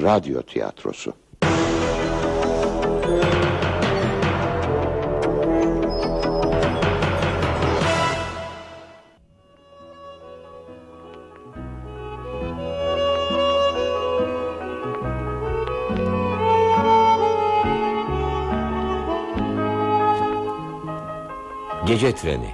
radyo tiyatrosu. Gece Treni.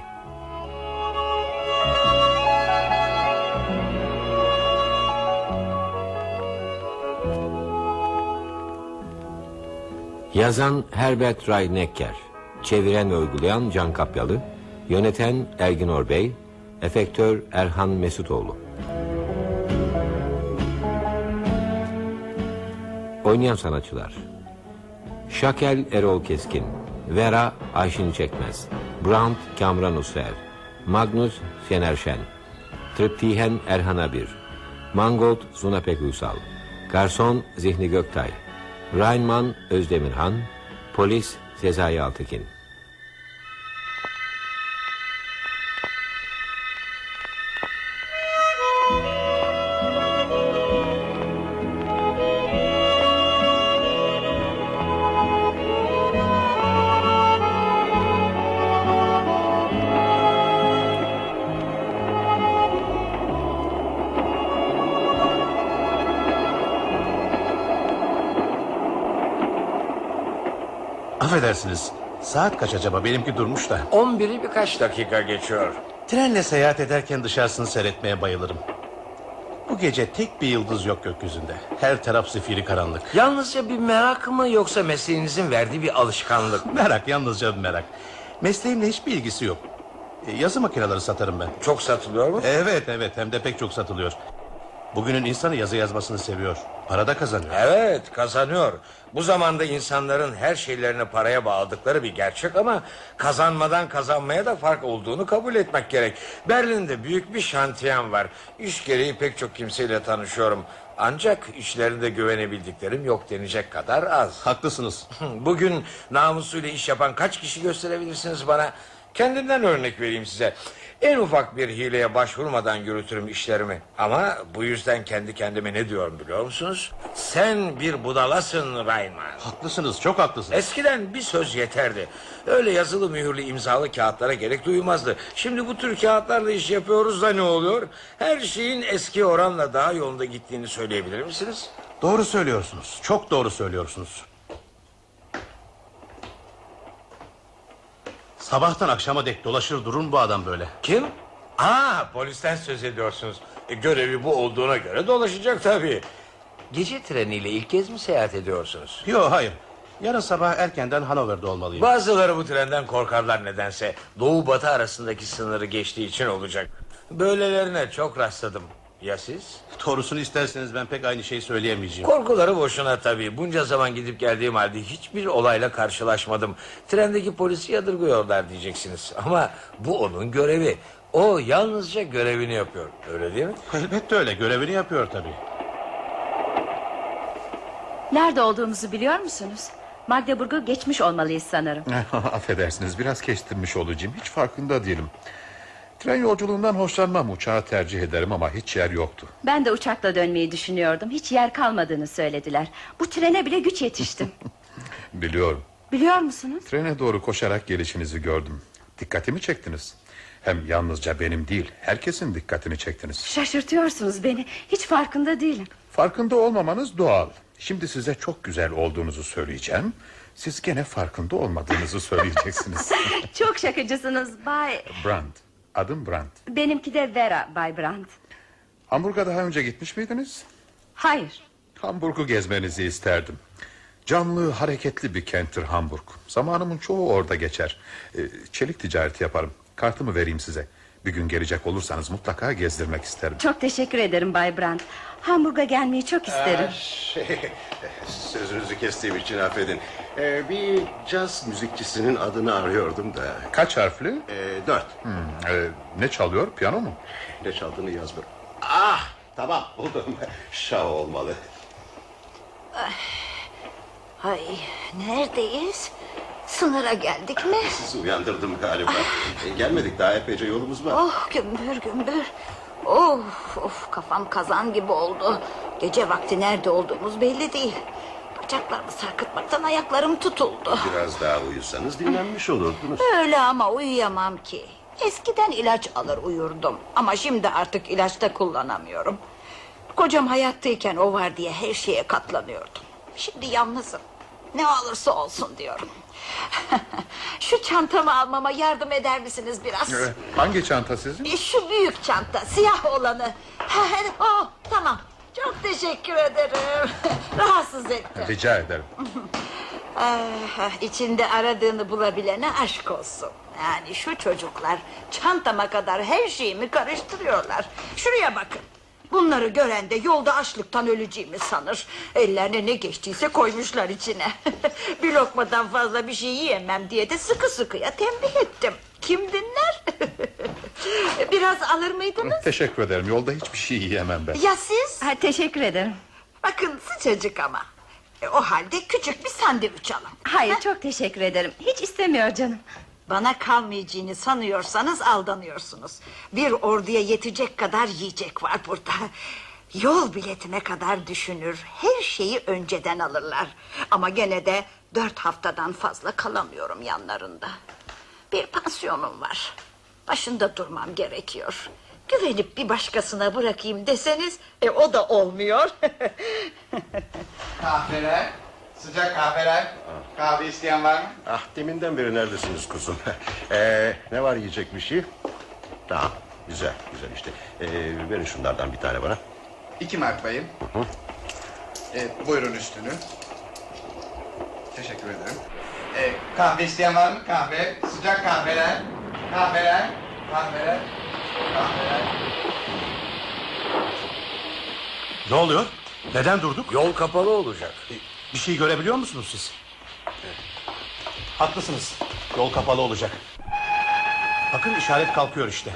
Yazan Herbert Ray Necker, çeviren ve uygulayan Can Kapyalı, yöneten Ergin Orbey, efektör Erhan Mesutoğlu. Oynayan sanatçılar: Şakel Erol Keskin, Vera Ayşin Çekmez, Brandt Kamran Usler, Magnus Şener Şen, Triptihen Erhan Abir, Mangold Suna Pek Uysal, Garson Zihni Göktay, Rainman Özdemirhan, Polis Sezai Altekin. Affedersiniz, saat kaç acaba? Benimki durmuş da. 11'i birkaç dakika geçiyor. Trenle seyahat ederken dışarısını seyretmeye bayılırım. Bu gece tek bir yıldız yok gökyüzünde. Her taraf zifiri karanlık. Yalnızca bir merak mı, yoksa mesleğinizin verdiği bir alışkanlık mı? Merak, yalnızca bir merak. Mesleğimle hiçbir ilgisi yok. Yazı makineleri satarım ben. Çok satılıyor mu? Evet, hem de pek çok satılıyor. Bugünün insanı yazı yazmasını seviyor. Para da kazanıyor. Evet, kazanıyor. Bu zamanda insanların her şeylerini paraya bağladıkları bir gerçek, ama kazanmadan kazanmaya da fark olduğunu kabul etmek gerek. Berlin'de büyük bir şantiyem var. İş gereği pek çok kimseyle tanışıyorum. Ancak işlerinde güvenebildiklerim yok denecek kadar az. Haklısınız. Bugün namusuyla iş yapan kaç kişi gösterebilirsiniz bana? Kendimden örnek vereyim size. En ufak bir hileye başvurmadan yürütürüm işlerimi. Ama bu yüzden kendi kendime ne diyorum biliyor musunuz? Sen bir budalasın Rainman. Haklısınız, çok haklısınız. Eskiden bir söz yeterdi. Öyle yazılı mühürlü imzalı kağıtlara gerek duymazdı. Şimdi bu tür kağıtlarla iş yapıyoruz da ne oluyor? Her şeyin eski oranla daha yolunda gittiğini söyleyebilir misiniz? Doğru söylüyorsunuz, çok doğru söylüyorsunuz. Sabahtan akşama dek dolaşır durur bu adam böyle. Kim? Polisten söz ediyorsunuz. Görevi bu olduğuna göre dolaşacak tabii. Gece treniyle ilk kez mi seyahat ediyorsunuz? Yok, hayır. Yarın sabah erkenden Hanover'da olmalıyım. Bazıları bu trenden korkarlar nedense. Doğu batı arasındaki sınırı geçtiği için olacak. Böylelerine çok rastladım. Ya siz? Doğrusunu isterseniz ben pek aynı şeyi söyleyemeyeceğim. Korkuları boşuna tabii. Bunca zaman gidip geldiğim halde hiçbir olayla karşılaşmadım. Trendeki polisi yadırgıyorlar diyeceksiniz. Ama bu onun görevi. O yalnızca görevini yapıyor. Öyle değil mi? Elbette öyle, görevini yapıyor tabii. Nerede olduğumuzu biliyor musunuz? Magdeburg'u geçmiş olmalıyız sanırım. Affedersiniz, biraz kestirmiş olacağım. Hiç farkında değilim. Tren yolculuğundan hoşlanmam, uçağı tercih ederim ama hiç yer yoktu. Ben de uçakla dönmeyi düşünüyordum. Hiç yer kalmadığını söylediler. Bu trene bile güç yetiştim. Biliyorum. Biliyor musunuz? Trene doğru koşarak gelişinizi gördüm. Dikkatimi çektiniz. Hem yalnızca benim değil, herkesin dikkatini çektiniz. Şaşırtıyorsunuz beni. Hiç farkında değilim. Farkında olmamanız doğal. Şimdi size çok güzel olduğunuzu söyleyeceğim. Siz gene farkında olmadığınızı söyleyeceksiniz. Çok şakacısınız Bay... Brandt. Adım Brandt. Benimki de Vera Bay Brandt. Hamburg'a daha önce gitmiş miydiniz? Hayır. Hamburg'u gezmenizi isterdim. Canlı, hareketli bir kenttir Hamburg. Zamanımın çoğu orada geçer. Çelik ticareti yaparım. Kartımı vereyim size. Bir gün gelecek olursanız mutlaka gezdirmek isterim. Çok teşekkür ederim Bay Brandt. Hamburg'a gelmeyi çok isterim. Sözünüzü kestiğim için affedin. Bir caz müzikçisinin adını arıyordum da. Kaç harfli? 4. Ne çalıyor? Piyano mu? Ne çaldığını yazmıyorum. Tamam buldum. Şao olmalı. Ay, neredeyiz? Sınıra geldik mi? Sizi uyandırdım galiba. Gelmedik, daha epeyce yolumuz var. Oh, gümbür gümbür. Of, kafam kazan gibi oldu. Gece vakti nerede olduğumuz belli değil. Bacaklarımı sarkıtmaktan ayaklarım tutuldu. Biraz daha uyusanız dinlenmiş olurdunuz. Öyle ama uyuyamam ki. Eskiden ilaç alır uyurdum. Ama şimdi artık ilaç da kullanamıyorum. Kocam hayattayken o var diye her şeye katlanıyordum. Şimdi yalnızım. Ne olursa olsun diyorum. Şu çantamı almama yardım eder misiniz biraz? Hangi çanta sizin? Şu büyük çanta, siyah olanı. Tamam. Çok teşekkür ederim. Rahatsız ettim. Rica ederim. İçinde aradığını bulabilene aşk olsun. Yani şu çocuklar çantama kadar her şeyimi karıştırıyorlar. Şuraya bakın. Bunları gören de yolda açlıktan öleceğimi sanır. Ellerine ne geçtiyse koymuşlar içine. Bir lokmadan fazla bir şey yiyemem diye de sıkı sıkıya tembih ettim. Kim dinler? Biraz alır mıydınız? Teşekkür ederim. Yolda hiçbir şey yiyemem ben. Ya siz? Teşekkür ederim. Bakın sıcacık ama. O halde küçük bir sandviç alın. Hayır, çok teşekkür ederim. Hiç istemiyor canım. Bana kalmayacağını sanıyorsanız aldanıyorsunuz. Bir orduya yetecek kadar yiyecek var burada. Yol biletine kadar düşünür. Her şeyi önceden alırlar. Ama gene de 4 haftadan fazla kalamıyorum yanlarında. Bir pansiyonum var. Başında durmam gerekiyor. Güvenip bir başkasına bırakayım deseniz o da olmuyor. Kahveler, sıcak kahveler. Kahve isteyen var mı? Ah, deminden beri neredesiniz kuzum? Ne var yiyecek bir şey? Tamam, güzel işte. Verin şunlardan bir tane bana. 2 mark bayım. Buyurun üstünü. Teşekkür ederim. Kahve isteyen var mı? Kahve, sıcak kahveler. Kahveler. Ne oluyor? Neden durduk? Yol kapalı olacak. Bir şey görebiliyor musunuz siz? Haklısınız. Yol kapalı olacak. Bakın işaret kalkıyor işte.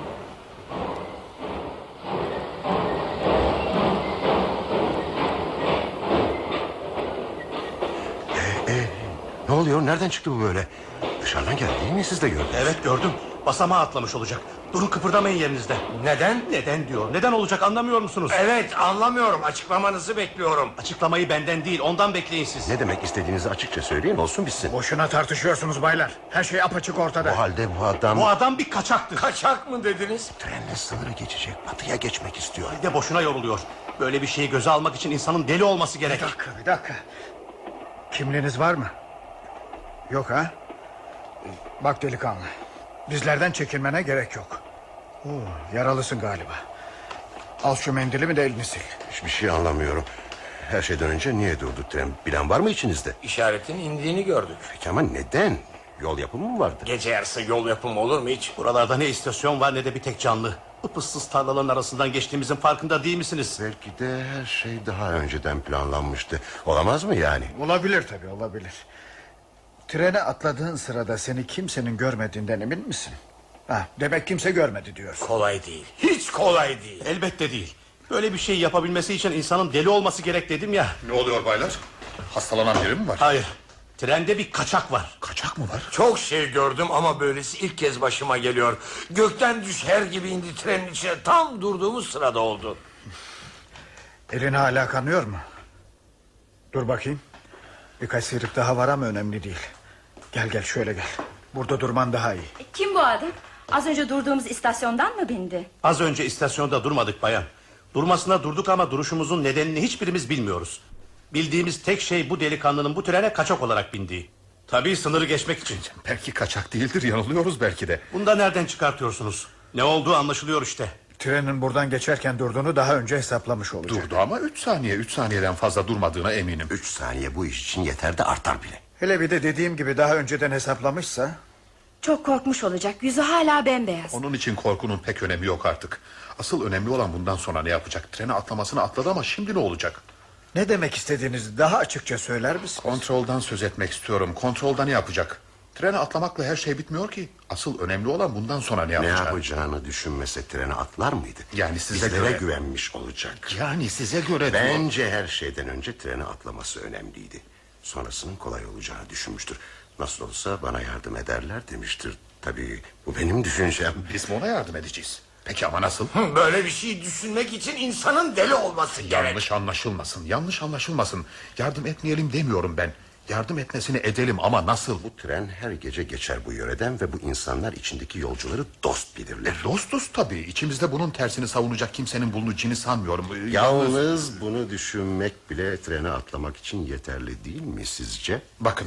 Ne oluyor? Nereden çıktı bu böyle? Dışarıdan geldi değil mi? Siz de gördünüz. Evet, gördüm. Basamağa atlamış olacak. Durun, kıpırdamayın yerinizde. Neden? Neden diyor. Neden olacak, anlamıyor musunuz? Evet, anlamıyorum. Açıklamanızı bekliyorum. Açıklamayı benden değil, ondan bekleyin siz. Ne demek istediğinizi açıkça söyleyin, olsun bitsin. Boşuna tartışıyorsunuz baylar. Her şey apaçık ortada. Bu halde bu adam... Bu adam bir kaçaktır. Kaçak mı dediniz? Trenle sınırı geçecek, batıya geçmek istiyor. Bir de boşuna yoruluyor. Böyle bir şeyi göze almak için insanın deli olması gerek. Bir dakika. Kimliğiniz var mı? Yok ha? Bak delikanlı. Bizlerden çekinmene gerek yok. Yaralısın galiba. Al şu mendilimi de elini sil. Hiçbir şey anlamıyorum. Her şeyden önce niye durdu tren? Bilen var mı içinizde? İşaretin indiğini gördük. Peki ama neden? Yol yapımı mı vardı? Gece yarısı yol yapımı olur mu hiç? Buralarda ne istasyon var ne de bir tek canlı. Ipıssız tarlaların arasından geçtiğimizin farkında değil misiniz? Belki de her şey daha önceden planlanmıştı. Olamaz mı yani? Olabilir tabii, olabilir. Trene atladığın sırada seni kimsenin görmediğinden emin misin? Demek kimse görmedi diyorsun. Kolay değil. Hiç kolay değil. Elbette değil. Böyle bir şey yapabilmesi için insanın deli olması gerek dedim ya. Ne oluyor baylar? Hastalanan biri mi var? Hayır. Trende bir kaçak var. Kaçak mı var? Çok şey gördüm ama böylesi ilk kez başıma geliyor. Gökten düşer gibi indi trenin içine, tam durduğumuz sırada oldu. Elini hala kanıyor mu? Dur bakayım. Birkaç sıyrık daha var ama önemli değil. Gel şöyle gel. Burada durman daha iyi. Kim bu adam? Az önce durduğumuz istasyondan mı bindi? Az önce istasyonda durmadık bayan. Durmasına durduk ama duruşumuzun nedenini hiçbirimiz bilmiyoruz. Bildiğimiz tek şey bu delikanlının bu trene kaçak olarak bindiği. Tabii sınırı geçmek için. Belki kaçak değildir, yanılıyoruz belki de. Bunu da nereden çıkartıyorsunuz? Ne olduğu anlaşılıyor işte. Trenin buradan geçerken durduğunu daha önce hesaplamış olacak. Durdu ama 3 saniye. 3 saniyeden fazla durmadığına eminim. 3 saniye bu iş için yeter de artar bile. Hele bir de dediğim gibi daha önceden hesaplamışsa... Çok korkmuş olacak. Yüzü hala bembeyaz. Onun için korkunun pek önemi yok artık. Asıl önemli olan bundan sonra ne yapacak? Trene atlamasını atladı ama şimdi ne olacak? Ne demek istediğinizi daha açıkça söyler misiniz? Kontroldan söz etmek istiyorum. Kontrolda ne yapacak? Trene atlamakla her şey bitmiyor ki. Asıl önemli olan bundan sonra ne Ne yapacak? yapacağını düşünmese trene atlar mıydı? Yani size Bizlere göre... güvenmiş olacak. Yani size göre... Bence her şeyden önce trene atlaması önemliydi. Sonrasının kolay olacağını düşünmüştür. Nasıl olsa bana yardım ederler demiştir. Tabii bu benim düşüncem. Biz mi ona yardım edeceğiz? Peki ama nasıl? Böyle bir şey düşünmek için insanın deli olması gerek. Yanlış anlaşılmasın. Yardım etmeyelim demiyorum ben. Yardım etmesini edelim ama nasıl? Bu tren her gece geçer bu yöreden ve bu insanlar içindeki yolcuları dost bilirler. Dostuz tabii. İçimizde bunun tersini savunacak kimsenin bulunacağını sanmıyorum. Yalnız bunu düşünmek bile trene atlamak için yeterli değil mi sizce? Bakın.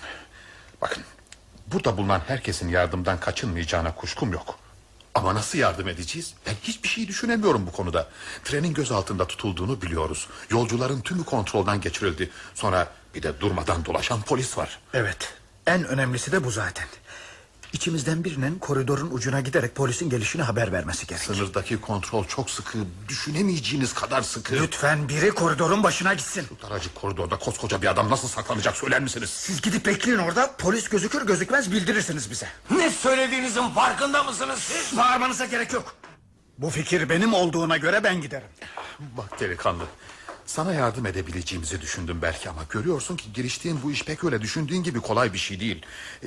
Burada bulunan herkesin yardımdan kaçınmayacağına kuşkum yok. Ama nasıl yardım edeceğiz? Ben hiçbir şey düşünemiyorum bu konuda. Trenin göz altında tutulduğunu biliyoruz. Yolcuların tümü kontrolden geçirildi. Sonra bir de durmadan dolaşan polis var. Evet, en önemlisi de bu zaten. İçimizden birinin koridorun ucuna giderek polisin gelişini haber vermesi gerek. Sınırdaki kontrol çok sıkı. Düşünemeyeceğiniz kadar sıkı. Lütfen biri koridorun başına gitsin. Şu daracık koridorda koskoca bir adam nasıl saklanacak söyler misiniz? Siz gidip bekleyin orada. Polis gözükür gözükmez bildirirsiniz bize. Ne söylediğinizin farkında mısınız siz? Bağırmanıza gerek yok. Bu fikir benim olduğuna göre ben giderim. Bak delikanlı, sana yardım edebileceğimizi düşündüm belki ama görüyorsun ki giriştiğin bu iş pek öyle düşündüğün gibi kolay bir şey değil.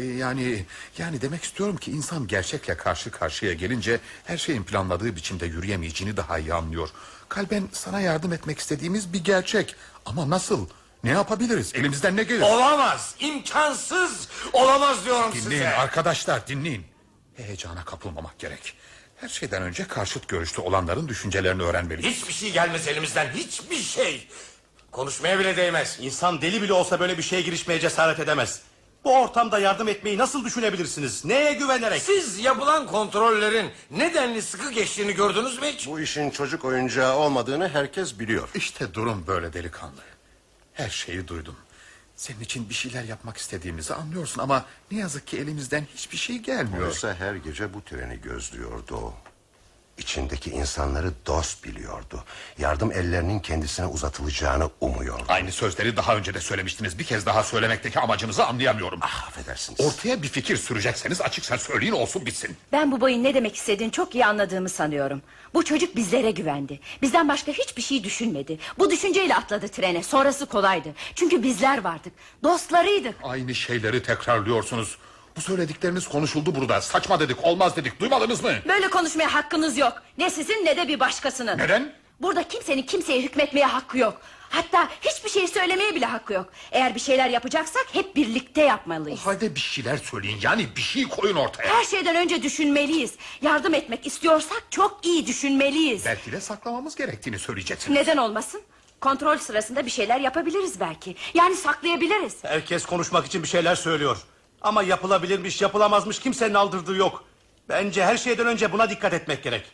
Yani demek istiyorum ki insan gerçekle karşı karşıya gelince her şeyin planladığı biçimde yürüyemeyeceğini daha iyi anlıyor. Kalben sana yardım etmek istediğimiz bir gerçek ama nasıl? Ne yapabiliriz? Elimizden ne gelir? Olamaz, imkansız. Olamaz diyorum Dinleyin size. arkadaşlar, dinleyin. Heyecana kapılmamak gerek. Her şeyden önce karşıt görüşte olanların düşüncelerini öğrenmeliyiz. Hiçbir şey gelmez elimizden, hiçbir şey. Konuşmaya bile değmez. İnsan deli bile olsa böyle bir şeye girişmeye cesaret edemez. Bu ortamda yardım etmeyi nasıl düşünebilirsiniz? Neye güvenerek? Siz yapılan kontrollerin nedenli sıkı geçtiğini gördünüz mü hiç? Bu işin çocuk oyuncağı olmadığını herkes biliyor. İşte durum böyle delikanlı. Her şeyi duydum. Senin için bir şeyler yapmak istediğimizi anlıyorsun ama ne yazık ki elimizden hiçbir şey gelmiyor. Oysa her gece bu treni gözlüyordu o. İçindeki insanları dost biliyordu. Yardım ellerinin kendisine uzatılacağını umuyordu. Aynı sözleri daha önce de söylemiştiniz. Bir kez daha söylemekteki amacınızı anlayamıyorum. Affedersiniz. Ortaya bir fikir sürecekseniz açıkça söyleyin olsun bitsin. Ben bu boyun ne demek istediğini çok iyi anladığımı sanıyorum. Bu çocuk bizlere güvendi. Bizden başka hiçbir şey düşünmedi. Bu düşünceyle atladı trene. Sonrası kolaydı. Çünkü bizler vardık. Dostlarıydık. Aynı şeyleri tekrarlıyorsunuz. Bu söyledikleriniz konuşuldu burada. Saçma dedik, olmaz dedik. Duymadınız mı? Böyle konuşmaya hakkınız yok. Ne sizin ne de bir başkasının. Neden? Burada kimsenin kimseye hükmetmeye hakkı yok. Hatta hiçbir şey söylemeye bile hakkı yok. Eğer bir şeyler yapacaksak hep birlikte yapmalıyız. O halde bir şeyler söyleyin. Yani bir şey koyun ortaya. Her şeyden önce düşünmeliyiz. Yardım etmek istiyorsak çok iyi düşünmeliyiz. Belki de saklamamız gerektiğini söyleyeceksiniz. Neden olmasın? Kontrol sırasında bir şeyler yapabiliriz belki. Yani saklayabiliriz. Herkes konuşmak için bir şeyler söylüyor. Ama yapılabilirmiş, yapılamazmış kimsenin aldırdığı yok. Bence her şeyden önce buna dikkat etmek gerek.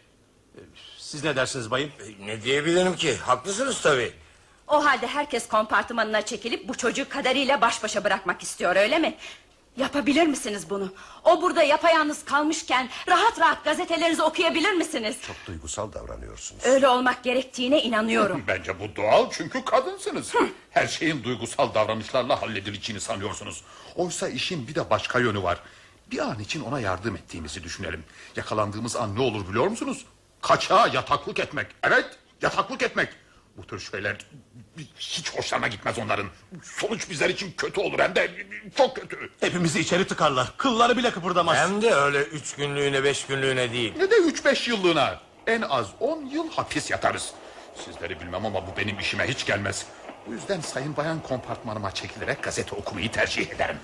Siz ne dersiniz bayım? Ne diyebilirim ki? Haklısınız tabii. O halde herkes kompartımanına çekilip bu çocuğu kaderiyle baş başa bırakmak istiyor, öyle mi? Yapabilir misiniz bunu? O burada yapayalnız kalmışken rahat rahat gazetelerinizi okuyabilir misiniz? Çok duygusal davranıyorsunuz. Öyle olmak gerektiğine inanıyorum. Bence bu doğal çünkü kadınsınız. Her şeyin duygusal davranışlarla halledileceğini sanıyorsunuz. Oysa işin bir de başka yönü var. Bir an için ona yardım ettiğimizi düşünelim. Yakalandığımız an ne olur biliyor musunuz? Kaçağa yataklık etmek. Evet, yataklık etmek. Bu tür şeyler hiç hoşlarına gitmez onların. Sonuç bizler için kötü olur, hem de çok kötü. Hepimizi içeri tıkarlar. Kılları bile kıpırdamaz. Hem de öyle 3 günlüğüne 5 günlüğüne değil. Ne de 3-5 yıllığına. En az 10 yıl hapis yatarız. Sizleri bilmem ama bu benim işime hiç gelmez. Bu yüzden sayın bayan kompartmanıma çekilerek gazete okumayı tercih ederim.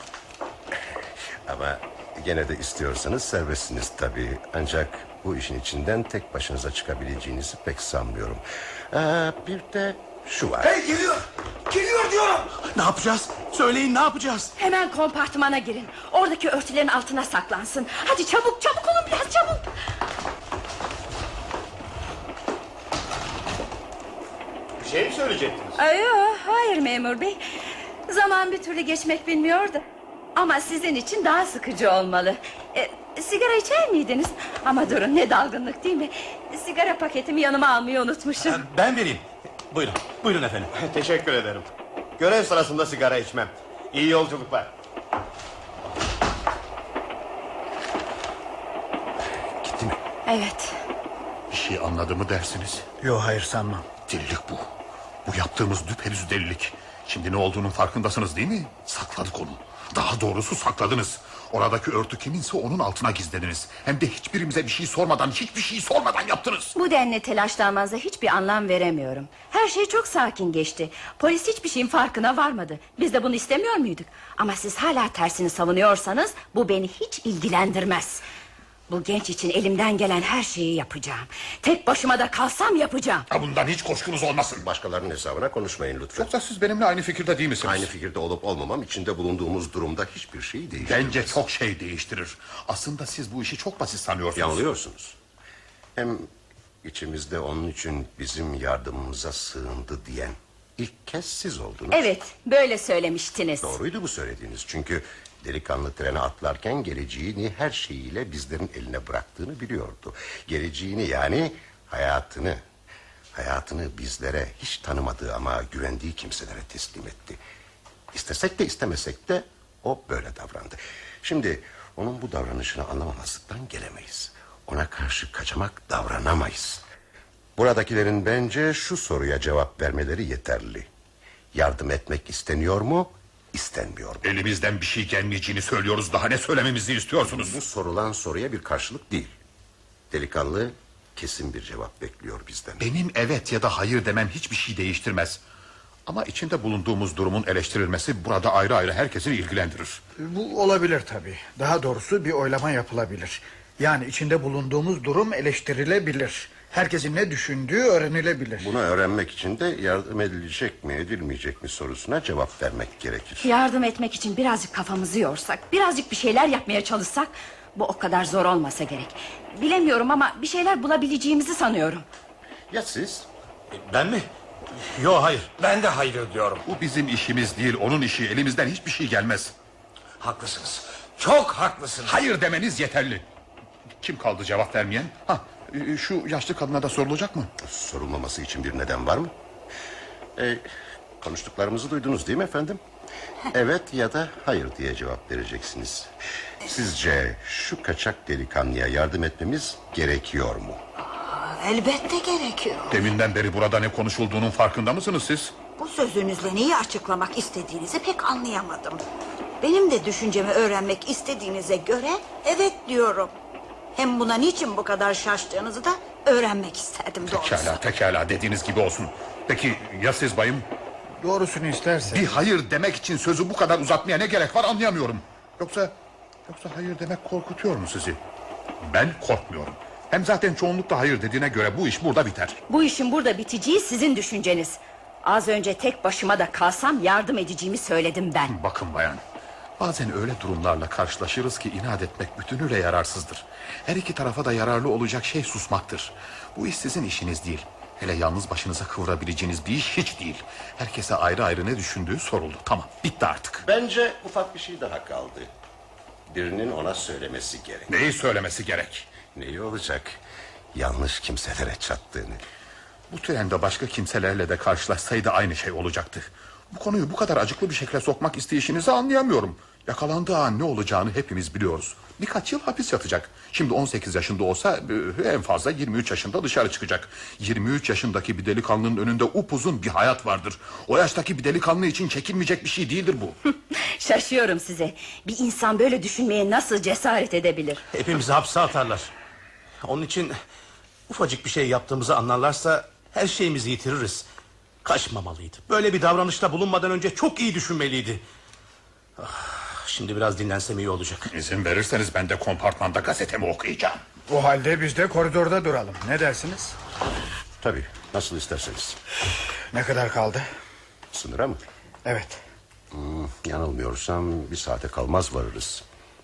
Ama gene de istiyorsanız serbestsiniz tabii. Ancak bu işin içinden tek başınıza çıkabileceğinizi pek sanmıyorum. Bir de şu var. Hey, geliyor! Geliyor diyorum! Ne yapacağız? Söyleyin, ne yapacağız? Hemen kompartımana girin. Oradaki örtülerin altına saklansın. Hadi çabuk çabuk olun, biraz çabuk. Bir şey mi söyleyecektiniz? Hayır memur bey. Zaman bir türlü geçmek bilmiyor da. Ama sizin için daha sıkıcı olmalı. Sigara içer miydiniz? Ama durun, ne dalgınlık değil mi? Sigara paketimi yanıma almayı unutmuşum. Ben vereyim. Buyurun, buyurun efendim. Teşekkür ederim. Görev sırasında sigara içmem. İyi yolculuklar. Gitti mi? Evet. Bir şey anladı mı dersiniz? Yok, hayır sanmam. Delilik bu. Bu yaptığımız düpedüz delilik. Şimdi ne olduğunun farkındasınız değil mi? Sakladık onu. Daha doğrusu sakladınız. Oradaki örtü kiminse onun altına gizlediniz. Hem de hiçbirimize bir şey sormadan, hiçbir şey sormadan yaptınız. Bu denli telaşlanmanıza hiçbir anlam veremiyorum. Her şey çok sakin geçti. Polis hiçbir şeyin farkına varmadı. Biz de bunu istemiyor muyduk? Ama siz hala tersini savunuyorsanız bu beni hiç ilgilendirmez. Bu genç için elimden gelen her şeyi yapacağım. Tek başıma da kalsam yapacağım. Bundan hiç kuşkunuz olmasın. Başkalarının hesabına konuşmayın lütfen. Yoksa siz benimle aynı fikirde değil misiniz? Aynı fikirde olup olmamam içinde bulunduğumuz durumda hiçbir şeyi değiştirmez. Bence çok şey değiştirir. Aslında siz bu işi çok basit sanıyorsunuz. Yanılıyorsunuz. Hem içimizde onun için bizim yardımımıza sığındı diyen ilk kez siz oldunuz. Evet, böyle söylemiştiniz. Doğruydu bu söylediğiniz. Çünkü delikanlı trene atlarken geleceğini her şeyiyle bizlerin eline bıraktığını biliyordu. Geleceğini yani hayatını bizlere hiç tanımadığı ama güvendiği kimselere teslim etti. İstesek de istemesek de o böyle davrandı. Şimdi onun bu davranışını anlamamazlıktan gelemeyiz. Ona karşı kaçamak davranamayız. Buradakilerin bence şu soruya cevap vermeleri yeterli. Yardım etmek isteniyor mu, istenmiyor mu? Elimizden bir şey gelmeyeceğini söylüyoruz. Daha ne söylememizi istiyorsunuz? Bu sorulan soruya bir karşılık değil. Delikanlı kesin bir cevap bekliyor bizden. Benim evet ya da hayır demem hiçbir şey değiştirmez. Ama içinde bulunduğumuz durumun eleştirilmesi burada ayrı ayrı herkesi ilgilendirir. Bu olabilir tabii. Daha doğrusu bir oylama yapılabilir. Yani içinde bulunduğumuz durum eleştirilebilir. Herkesin ne düşündüğü öğrenilebilir. Bunu öğrenmek için de yardım edilecek mi edilmeyecek mi sorusuna cevap vermek gerekir. Yardım etmek için birazcık kafamızı yorsak, birazcık bir şeyler yapmaya çalışsak, bu o kadar zor olmasa gerek. Bilemiyorum ama bir şeyler bulabileceğimizi sanıyorum. Ya siz? Ben mi? Yok, hayır. Ben de hayır diyorum. Bu bizim işimiz değil, onun işi. Elimizden hiçbir şey gelmez. Haklısınız. Çok haklısınız. Hayır demeniz yeterli. Kim kaldı cevap vermeyen? Şu yaşlı kadına da sorulacak mı? Sorulmaması için bir neden var mı? Konuştuklarımızı duydunuz değil mi efendim? Evet ya da hayır diye cevap vereceksiniz. Sizce şu kaçak delikanlıya yardım etmemiz gerekiyor mu? Elbette gerekiyor. Deminden beri burada ne konuşulduğunun farkında mısınız siz? Bu sözünüzle neyi açıklamak istediğinizi pek anlayamadım. Benim de düşüncemi öğrenmek istediğinize göre evet diyorum. Hem buna niçin bu kadar şaştığınızı da öğrenmek isterdim doğrusu. Pekala dediğiniz gibi olsun. Peki ya siz bayım? Doğrusunu istersen. Bir hayır demek için sözü bu kadar uzatmaya ne gerek var anlayamıyorum. Yoksa hayır demek korkutuyor mu sizi? Ben korkmuyorum. Hem zaten çoğunlukla hayır dediğine göre bu iş burada biter. Bu işin burada biteceği sizin düşünceniz. Az önce tek başıma da kalsam yardım edeceğimi söyledim ben. Bakın bayan, bazen öyle durumlarla karşılaşırız ki inat etmek bütünüyle yararsızdır. Her iki tarafa da yararlı olacak şey susmaktır. Bu iş sizin işiniz değil. Hele yalnız başınıza kıvırabileceğiniz bir iş hiç değil. Herkese ayrı ayrı ne düşündüğü soruldu. Tamam, bitti artık. Bence ufak bir şey daha kaldı. Birinin ona söylemesi gerek. Neyi söylemesi gerek? Neyi olacak? Yanlış kimselere çattığını. Bu trende başka kimselerle de karşılaşsaydı aynı şey olacaktı. Bu konuyu bu kadar acıklı bir şekilde sokmak isteyişinizi anlayamıyorum. Yakalandığı an ne olacağını hepimiz biliyoruz. Birkaç yıl hapis yatacak. Şimdi 18 yaşında olsa en fazla 23 yaşında dışarı çıkacak. 23 yaşındaki bir delikanlının önünde upuzun bir hayat vardır. O yaştaki bir delikanlı için çekilmeyecek bir şey değildir bu. Şaşıyorum size. Bir insan böyle düşünmeye nasıl cesaret edebilir? Hepimizi hapse atarlar. Onun için ufacık bir şey yaptığımızı anlarlarsa her şeyimizi yitiririz. Kaçmamalıydı. Böyle bir davranışta bulunmadan önce çok iyi düşünmeliydi. Şimdi biraz dinlensem iyi olacak. İzin verirseniz ben de kompartmanda gazetemi okuyacağım. O halde biz de koridorda duralım. Ne dersiniz? Tabii, nasıl isterseniz. Ne kadar kaldı? Sınıra mı? Evet. Yanılmıyorsam bir saate kalmaz varırız.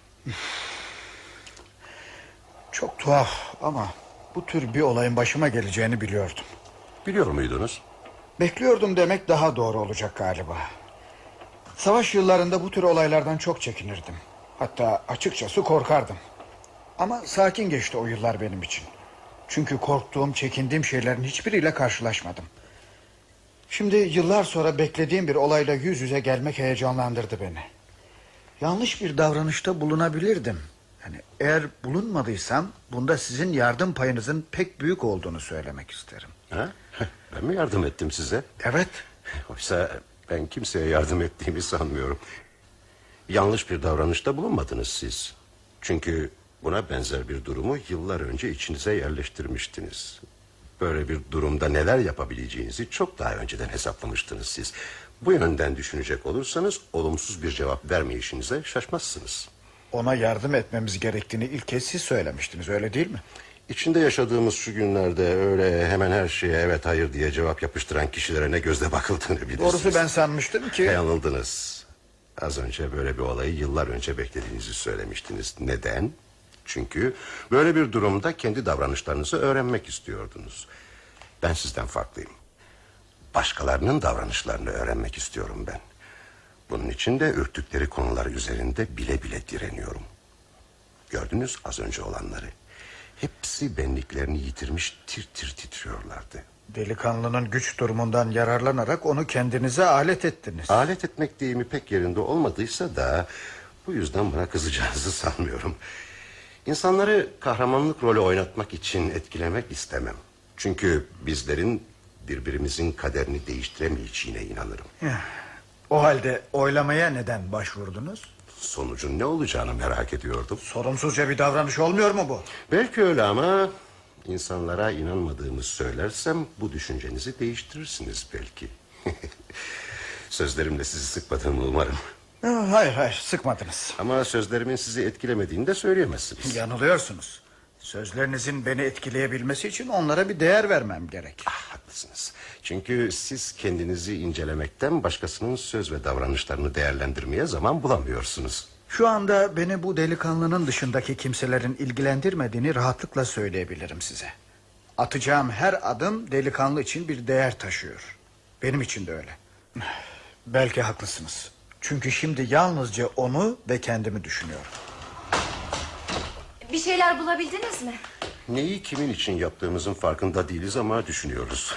Çok tuhaf ama bu tür bir olayın başıma geleceğini biliyordum. Biliyor muydunuz? Bekliyordum demek daha doğru olacak galiba. Savaş yıllarında bu tür olaylardan çok çekinirdim. Hatta açıkçası korkardım. Ama sakin geçti o yıllar benim için. Çünkü korktuğum, çekindiğim şeylerin hiçbiriyle karşılaşmadım. Şimdi yıllar sonra beklediğim bir olayla yüz yüze gelmek heyecanlandırdı beni. Yanlış bir davranışta bulunabilirdim. Yani eğer bulunmadıysam bunda sizin yardım payınızın pek büyük olduğunu söylemek isterim. Ha? Ben mi yardım ettim size? Evet. Oysa ben kimseye yardım ettiğimi sanmıyorum. Yanlış bir davranışta bulunmadınız siz. Çünkü buna benzer bir durumu yıllar önce içinize yerleştirmiştiniz. Böyle bir durumda neler yapabileceğinizi çok daha önceden hesaplamıştınız siz. Bu yönden düşünecek olursanız olumsuz bir cevap vermeyişinize şaşmazsınız. Ona yardım etmemiz gerektiğini ilk kez siz söylemiştiniz, öyle değil mi? İçinde yaşadığımız şu günlerde öyle hemen her şeye evet hayır diye cevap yapıştıran kişilere ne gözle bakıldığını bilirsiniz. Doğrusu ben sanmıştım ki... Yanıldınız. Az önce böyle bir olayı yıllar önce beklediğinizi söylemiştiniz. Neden? Çünkü böyle bir durumda kendi davranışlarınızı öğrenmek istiyordunuz. Ben sizden farklıyım. Başkalarının davranışlarını öğrenmek istiyorum ben. Bunun için de ürktükleri konular üzerinde bile bile direniyorum. Gördünüz az önce olanları. Hepsi benliklerini yitirmiş, tir tir titriyorlardı. Delikanlının güç durumundan yararlanarak onu kendinize alet ettiniz. Alet etmek deyimi pek yerinde olmadıysa da bu yüzden bana kızacağınızı sanmıyorum. İnsanları kahramanlık rolü oynatmak için etkilemek istemem. Çünkü bizlerin birbirimizin kaderini değiştiremeyeceğine inanırım. O halde oylamaya neden başvurdunuz? Sonucun ne olacağını merak ediyordum. Sorumsuzca bir davranış olmuyor mu bu? Belki öyle ama insanlara inanmadığımı söylersem bu düşüncenizi değiştirirsiniz belki. Sözlerimle sizi sıkmadığımı umarım. Hayır sıkmadınız. Ama sözlerimin sizi etkilemediğini de söyleyemezsiniz. Yanılıyorsunuz. Sözlerinizin beni etkileyebilmesi için onlara bir değer vermem gerek. Haklısınız. Çünkü siz kendinizi incelemekten başkasının söz ve davranışlarını değerlendirmeye zaman bulamıyorsunuz. Şu anda beni bu delikanlının dışındaki kimselerin ilgilendirmediğini rahatlıkla söyleyebilirim size. Atacağım her adım delikanlı için bir değer taşıyor. Benim için de öyle. Belki haklısınız. Çünkü şimdi yalnızca onu ve kendimi düşünüyorum. Bir şeyler bulabildiniz mi? Neyi kimin için yaptığımızın farkında değiliz ama düşünüyoruz.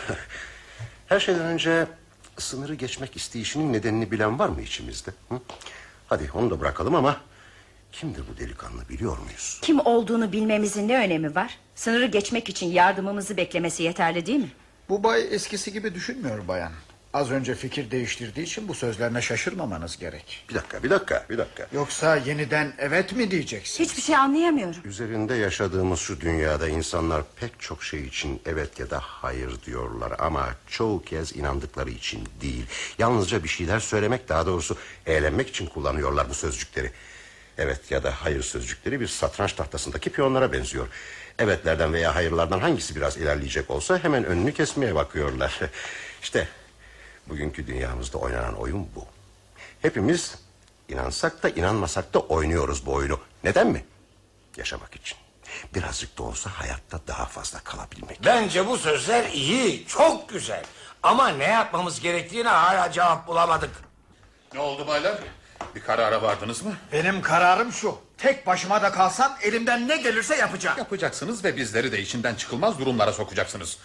Her şeyden önce sınırı geçmek isteyişinin nedenini bilen var mı içimizde? Hı? Hadi onu da bırakalım ama kimdir bu delikanlı biliyor muyuz? Kim olduğunu bilmemizin ne önemi var? Sınırı geçmek için yardımımızı beklemesi yeterli değil mi? Bu bay eskisi gibi düşünmüyor bayan. Az önce fikir değiştirdiği için bu sözlerine şaşırmamanız gerek. Bir dakika. Yoksa yeniden evet mi diyeceksin? Hiçbir şey anlayamıyorum. Üzerinde yaşadığımız şu dünyada insanlar pek çok şey için evet ya da hayır diyorlar. Ama çoğu kez inandıkları için değil. Yalnızca bir şeyler söylemek, daha doğrusu eğlenmek için kullanıyorlar bu sözcükleri. Evet ya da hayır sözcükleri bir satranç tahtasındaki piyonlara benziyor. Evetlerden veya hayırlardan hangisi biraz ilerleyecek olsa hemen önünü kesmeye bakıyorlar. İşte bugünkü dünyamızda oynanan oyun bu. Hepimiz inansak da inanmasak da oynuyoruz bu oyunu. Neden mi? Yaşamak için. Birazcık da olsa hayatta daha fazla kalabilmek. Bence bu sözler iyi, çok güzel. Ama ne yapmamız gerektiğine hala cevap bulamadık. Ne oldu baylar? Bir karara vardınız mı? Benim kararım şu. Tek başıma da kalsam elimden ne gelirse yapacağım. Yapacaksınız ve bizleri de içinden çıkılmaz durumlara sokacaksınız.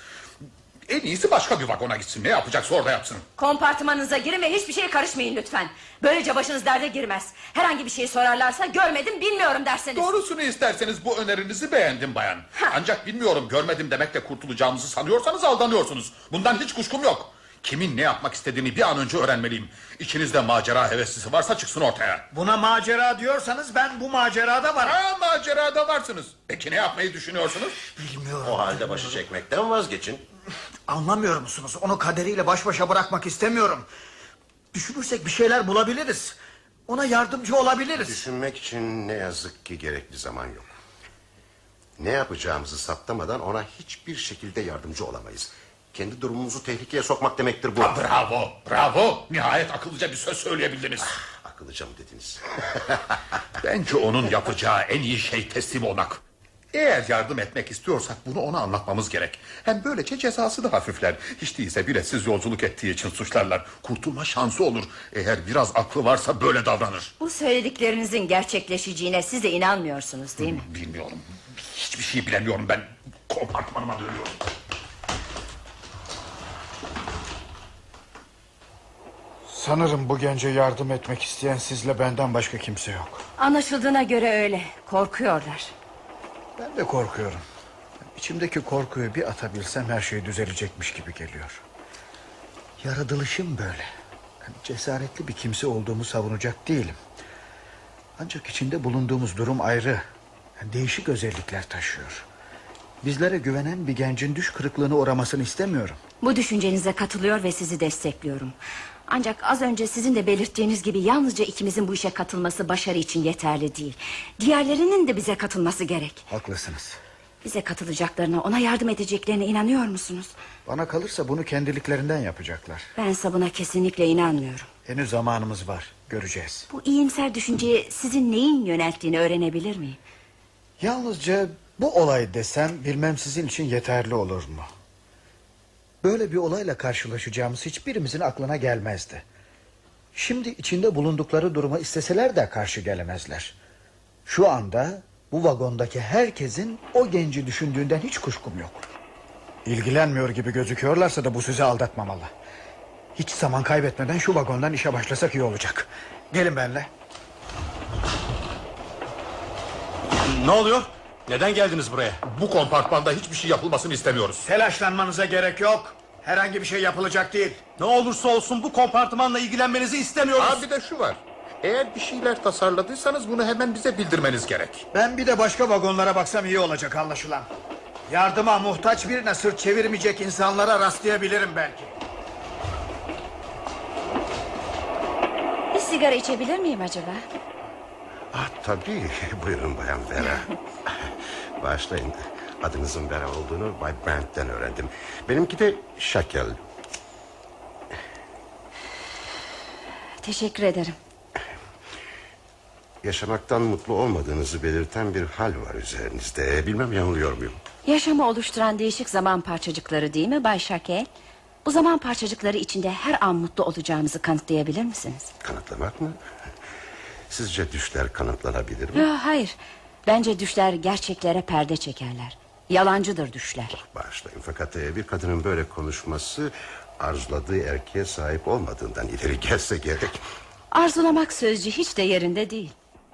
En iyisi başka bir vagona gitsin. Ne yapacaksa orada yapsın. Kompartımanınıza girin ve hiçbir şeye karışmayın lütfen. Böylece başınız derde girmez. Herhangi bir şey sorarlarsa görmedim bilmiyorum derseniz. Doğrusunu isterseniz bu önerinizi beğendim bayan. Ancak bilmiyorum görmedim demekle kurtulacağımızı sanıyorsanız aldanıyorsunuz. Bundan hiç kuşkum yok. Kimin ne yapmak istediğini bir an önce öğrenmeliyim. İçinizde macera heveslisi varsa çıksın ortaya. Buna macera diyorsanız ben bu macerada varım. Macerada varsınız. Peki ne yapmayı düşünüyorsunuz? Bilmiyorum. O halde başı çekmekten vazgeçin. Anlamıyor musunuz? Onu kaderiyle baş başa bırakmak istemiyorum. Düşünürsek bir şeyler bulabiliriz. Ona yardımcı olabiliriz. Düşünmek için ne yazık ki gerekli zaman yok. Ne yapacağımızı saptamadan ona hiçbir şekilde yardımcı olamayız. Kendi durumumuzu tehlikeye sokmak demektir bu. Bravo. Nihayet akıllıca bir söz söyleyebildiniz. Akıllıca mı dediniz? Bence onun yapacağı en iyi şey teslim olmak. Eğer yardım etmek istiyorsak bunu ona anlatmamız gerek. Hem böylece cezası da hafifler. Hiç değilse biletsiz yolculuk ettiği için suçlarlar. Kurtulma şansı olur. Eğer biraz aklı varsa böyle davranır. Bu söylediklerinizin gerçekleşeceğine siz de inanmıyorsunuz değil mi? Bilmiyorum. Hiçbir şey bilemiyorum ben. Kompartmanıma dönüyorum. Sanırım bu gence yardım etmek isteyen sizle benden başka kimse yok. Anlaşıldığına göre öyle. Korkuyorlar. Ben de korkuyorum. İçimdeki korkuyu bir atabilsem her şey düzelecekmiş gibi geliyor. Yaratılışım böyle. Cesaretli bir kimse olduğumu savunacak değilim. Ancak içinde bulunduğumuz durum ayrı. Değişik özellikler taşıyor. Bizlere güvenen bir gencin düş kırıklığına uğramasını istemiyorum. Bu düşüncenize katılıyor ve sizi destekliyorum. Ancak az önce sizin de belirttiğiniz gibi yalnızca ikimizin bu işe katılması başarı için yeterli değil. Diğerlerinin de bize katılması gerek. Haklısınız. Bize katılacaklarına, ona yardım edeceklerine inanıyor musunuz? Bana kalırsa bunu kendiliklerinden yapacaklar. Bense buna kesinlikle inanmıyorum. Henüz zamanımız var, göreceğiz. Bu iyimser düşünceye sizin neyin yönelttiğini öğrenebilir miyim? Yalnızca bu olay desem bilmem sizin için yeterli olur mu? Böyle bir olayla karşılaşacağımız hiçbirimizin aklına gelmezdi. Şimdi içinde bulundukları duruma isteseler de karşı gelemezler. Şu anda bu vagondaki herkesin o genci düşündüğünden hiç kuşkum yok. İlgilenmiyor gibi gözüküyorlarsa da bu sizi aldatmamalı. Hiç zaman kaybetmeden şu vagondan işe başlasak iyi olacak. Gelin benimle. Ne oluyor? Neden geldiniz buraya? Bu kompartmanda hiçbir şey yapılmasını istemiyoruz. Telaşlanmanıza gerek yok. Herhangi bir şey yapılacak değil. Ne olursa olsun bu kompartımanla ilgilenmenizi istemiyoruz. Bir de şu var. Eğer bir şeyler tasarladıysanız bunu hemen bize bildirmeniz gerek. Ben bir de başka vagonlara baksam iyi olacak anlaşılan. Yardıma muhtaç birine sırt çevirmeyecek insanlara rastlayabilirim belki. Bir sigara içebilir miyim acaba? Tabii. Buyurun Bayan Vera. Bağışlayın. Adınızın Vera olduğunu Bay Brandt'ten öğrendim. Benimki de Şakel. Teşekkür ederim. Yaşamaktan mutlu olmadığınızı belirten bir hal var üzerinizde. Bilmem yanılıyor muyum? Yaşamı oluşturan değişik zaman parçacıkları değil mi Bay Şakel? Bu zaman parçacıkları içinde her an mutlu olacağımızı kanıtlayabilir misiniz? Kanıtlamak mı? Sizce düşler kanıtlanabilir mi? Hayır. Bence düşler gerçeklere perde çekerler. Yalancıdır düşler. Bağışlayın fakat bir kadının böyle konuşması arzuladığı erkeğe sahip olmadığından ileri gelse gerek. Arzulamak sözcüğü hiç de yerinde değil.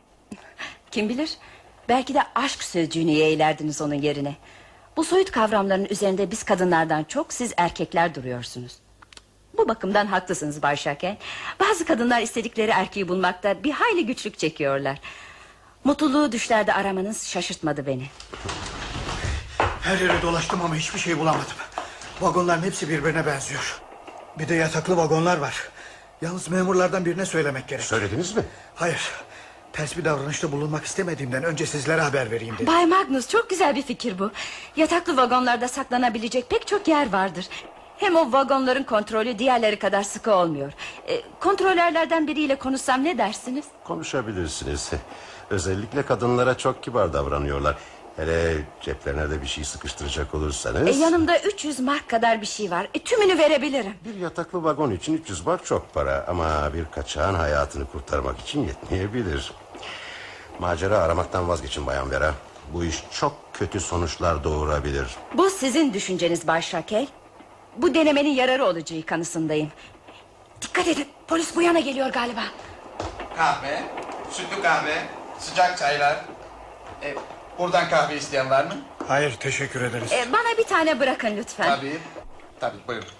Kim bilir, belki de aşk sözcüğünü yeğlerdiniz onun yerine. Bu soyut kavramların üzerinde biz kadınlardan çok siz erkekler duruyorsunuz. Bu bakımdan haklısınız Bay Şakel. Bazı kadınlar istedikleri erkeği bulmakta bir hayli güçlük çekiyorlar. Mutluluğu düşlerde aramanız şaşırtmadı beni. Her yere dolaştım ama hiçbir şey bulamadım. Vagonların hepsi birbirine benziyor. Bir de yataklı vagonlar var. Yalnız memurlardan birine söylemek gerek. Söylediniz mi? Hayır. Ters bir davranışta bulunmak istemediğimden önce sizlere haber vereyim dedim. Bay Magnus, çok güzel bir fikir bu. Yataklı vagonlarda saklanabilecek pek çok yer vardır. Hem o vagonların kontrolü diğerleri kadar sıkı olmuyor. Kontrolörlerden biriyle konuşsam ne dersiniz? Konuşabilirsiniz. Özellikle kadınlara çok kibar davranıyorlar. Hele ceplerine de bir şey sıkıştıracak olursanız... Yanımda 300 mark kadar bir şey var. Tümünü verebilirim. Bir yataklı vagon için 300 mark çok para. Ama bir kaçağın hayatını kurtarmak için yetmeyebilir. Macera aramaktan vazgeçin Bayan Vera. Bu iş çok kötü sonuçlar doğurabilir. Bu sizin düşünceniz Bay Şakel. Bu denemenin yararı olacağı kanısındayım. Dikkat edin, polis bu yana geliyor galiba. Kahve, sütlü kahve, sıcak çaylar. Buradan kahve isteyen var mı? Hayır, teşekkür ederiz. Bana bir tane bırakın lütfen. Tabii buyurun.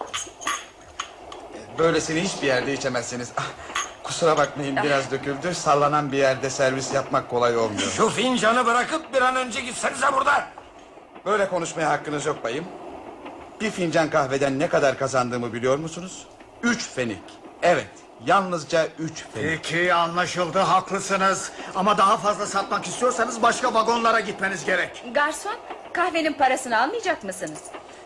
Böylesini hiçbir yerde içemezsiniz. Kusura bakmayın, biraz döküldü. Sallanan bir yerde servis yapmak kolay olmuyor. Şu fincanı bırakıp bir an önce gitsenize burada. Böyle konuşmaya hakkınız yok bayım. Bir fincan kahveden ne kadar kazandığımı biliyor musunuz? 3 fenik. Evet, yalnızca 3 fenik. Peki, anlaşıldı, haklısınız. Ama daha fazla satmak istiyorsanız başka vagonlara gitmeniz gerek. Garson, kahvenin parasını almayacak mısınız?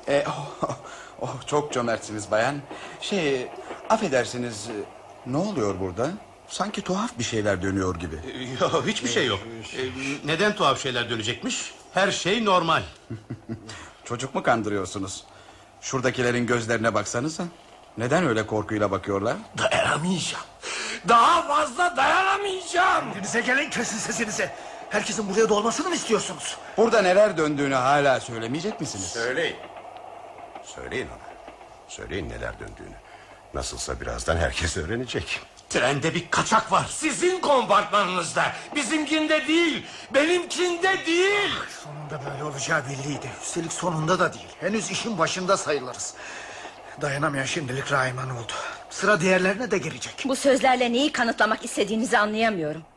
Çok cömertsiniz bayan. Affedersiniz, ne oluyor burada? Sanki tuhaf bir şeyler dönüyor gibi. Yok, hiçbir şey yok. Neden tuhaf şeyler dönecekmiş? Her şey normal. Çocuk mu kandırıyorsunuz? Şuradakilerin gözlerine baksanıza. Neden öyle korkuyla bakıyorlar? Dayanamayacağım. Daha fazla dayanamayacağım. Kendinize gelin, kesin sesinizi. Herkesin buraya dolmasını mı istiyorsunuz? Burada neler döndüğünü hala söylemeyecek misiniz? Söyleyin. Söyleyin ona. Söyleyin neler döndüğünü. Nasılsa birazdan herkes öğrenecek. Trende bir kaçak var. Sizin kompartmanınızda. Bizimkinde değil. Benimkinde değil. Sonunda böyle olacağı belliydi. Üstelik sonunda da değil. Henüz işin başında sayılırız. Dayanamayan şimdilik Rahman oldu. Sıra diğerlerine de gelecek. Bu sözlerle neyi kanıtlamak istediğinizi anlayamıyorum.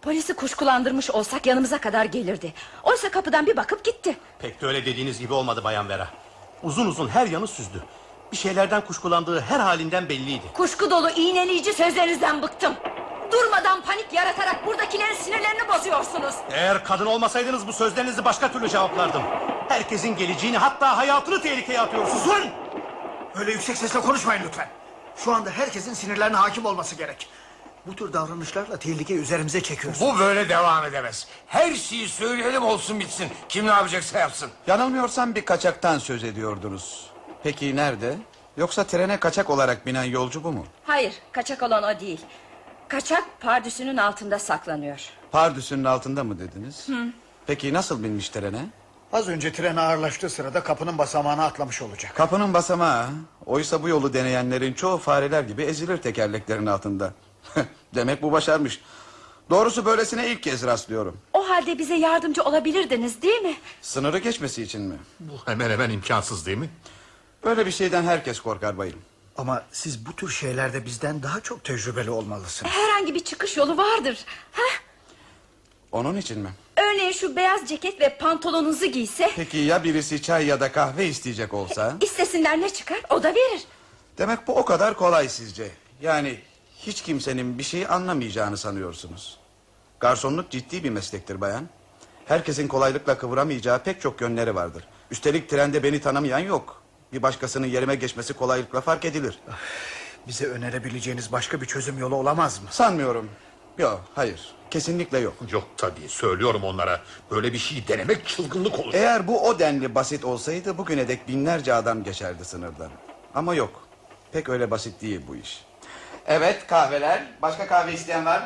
Polisi kuşkulandırmış olsak yanımıza kadar gelirdi. Oysa kapıdan bir bakıp gitti. Pek de öyle dediğiniz gibi olmadı Bayan Vera. Uzun uzun her yanı süzdü. Bir şeylerden kuşkulandığı her halinden belliydi. Kuşku dolu iğneleyici sözlerinizden bıktım. Durmadan panik yaratarak buradakilerin sinirlerini bozuyorsunuz. Eğer kadın olmasaydınız bu sözlerinizi başka türlü cevaplardım. Herkesin geleceğini, hatta hayatını tehlikeye atıyorsunuz. Susun! Öyle yüksek sesle konuşmayın lütfen. Şu anda herkesin sinirlerine hakim olması gerek. Bu tür davranışlarla tehlikeyi üzerimize çekiyorsunuz. Bu böyle devam edemez. Her şeyi söyleyelim, olsun bitsin. Kim ne yapacaksa yapsın. Yanılmıyorsam bir kaçaktan söz ediyordunuz. Peki nerede? Yoksa trene kaçak olarak binen yolcu bu mu? Hayır, kaçak olan o değil. Kaçak pardüsünün altında saklanıyor. Pardüsünün altında mı dediniz? Peki nasıl binmiş trene? Az önce tren ağırlaştığı sırada kapının basamağına atlamış olacak. Kapının basamağı. Oysa bu yolu deneyenlerin çoğu fareler gibi ezilir tekerleklerin altında. Demek bu başarmış. Doğrusu böylesine ilk kez rastlıyorum. O halde bize yardımcı olabilirdiniz değil mi? Sınırı geçmesi için mi? Bu hemen hemen imkansız değil mi? Böyle bir şeyden herkes korkar bayım. Ama siz bu tür şeylerde bizden daha çok tecrübeli olmalısınız. Herhangi bir çıkış yolu vardır. Heh. Onun için mi? Örneğin şu beyaz ceket ve pantolonunuzu giyse... Peki ya birisi çay ya da kahve isteyecek olsa? İstesinler, ne çıkar? O da verir. Demek bu o kadar kolay sizce. Yani hiç kimsenin bir şey anlamayacağını sanıyorsunuz. Garsonluk ciddi bir meslektir bayan. Herkesin kolaylıkla kıvıramayacağı pek çok yönleri vardır. Üstelik trende beni tanımayan yok. Bir başkasının yerime geçmesi kolaylıkla fark edilir. Bize önerebileceğiniz başka bir çözüm yolu olamaz mı? Sanmıyorum. Yok, hayır. Kesinlikle yok. Yok tabii, söylüyorum onlara. Böyle bir şey denemek çılgınlık olur. Eğer bu o denli basit olsaydı bugüne dek binlerce adam geçerdi sınırdan. Ama yok. Pek öyle basit değil bu iş. Evet, kahveler. Başka kahve isteyen var mı?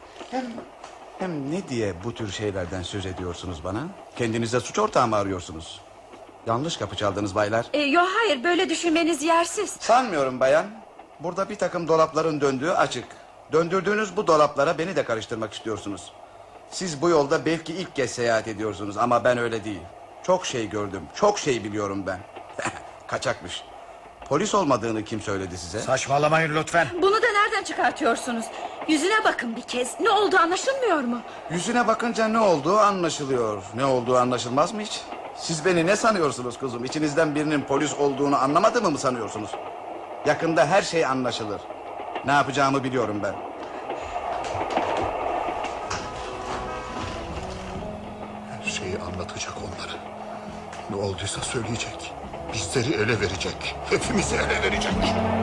Hem ne diye bu tür şeylerden söz ediyorsunuz bana? Kendinize suç ortağı mı arıyorsunuz? Yanlış kapı çaldınız baylar. Yok, hayır, böyle düşünmeniz yersiz. Sanmıyorum bayan. Burada bir takım dolapların döndüğü açık. Döndürdüğünüz bu dolaplara beni de karıştırmak istiyorsunuz. Siz bu yolda belki ilk kez seyahat ediyorsunuz ama ben öyle değil. Çok şey gördüm, çok şey biliyorum ben. Kaçakmış. Polis olmadığını kim söyledi size? Saçmalamayın lütfen. Bunu da nereden çıkartıyorsunuz? Yüzüne bakın bir kez. Ne olduğu anlaşılmıyor mu? Yüzüne bakınca ne olduğu anlaşılıyor. Ne olduğu anlaşılmaz mı hiç? Siz beni ne sanıyorsunuz kuzum? İçinizden birinin polis olduğunu anlamadığımı mı sanıyorsunuz? Yakında her şey anlaşılır. Ne yapacağımı biliyorum ben. Her şeyi anlatacak onlara. Ne olduysa söyleyecek. Bizleri ele verecek. Hepimizi ele verecek.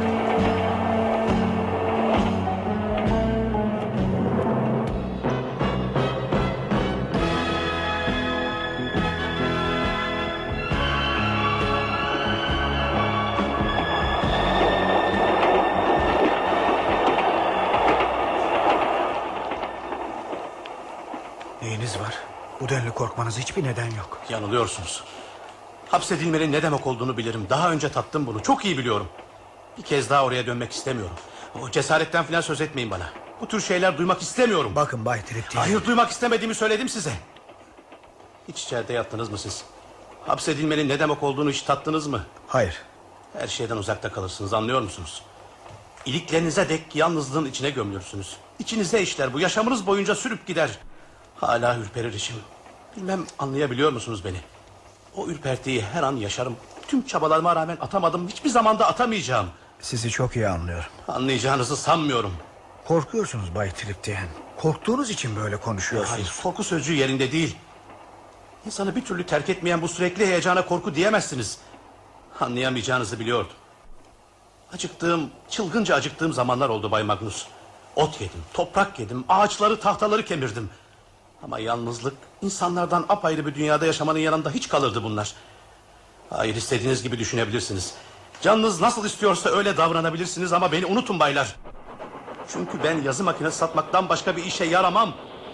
Neyiniz var? Bu denli korkmanız hiçbir neden yok. Yanılıyorsunuz. Hapsedilmenin ne demek olduğunu bilirim. Daha önce tattım bunu. Çok iyi biliyorum. Bir kez daha oraya dönmek istemiyorum. O cesaretten falan söz etmeyin bana. Bu tür şeyler duymak istemiyorum. Bakın Bay Tripti. Hayır, duymak istemediğimi söyledim size. Hiç içeride yattınız mı siz? Hapsedilmenin ne demek olduğunu hiç tattınız mı? Hayır. Her şeyden uzakta kalırsınız, anlıyor musunuz? İliklerinize dek yalnızlığın içine gömülürsünüz. İçinizde işler bu, yaşamınız boyunca sürüp gider. Hala ürperir içim. Bilmem anlayabiliyor musunuz beni? O ürpertiyi her an yaşarım. Tüm çabalarıma rağmen atamadım. Hiçbir zamanda atamayacağım. Sizi çok iyi anlıyorum. Anlayacağınızı sanmıyorum. Korkuyorsunuz Bay Triptiyen. Korktuğunuz için böyle konuşuyorsunuz. Hayır, korku sözcüğü yerinde değil. İnsanı bir türlü terk etmeyen bu sürekli heyecana korku diyemezsiniz. Anlayamayacağınızı biliyordum. Acıktığım, çılgınca acıktığım zamanlar oldu Bay Magnus. Ot yedim, toprak yedim, ağaçları, tahtaları kemirdim. Ama yalnızlık, insanlardan apayrı bir dünyada yaşamanın yanında hiç kalırdı bunlar. Hayır, istediğiniz gibi düşünebilirsiniz. Canınız nasıl istiyorsa öyle davranabilirsiniz ama beni unutun baylar. Çünkü ben yazı makinesi satmaktan başka bir işe yaramam.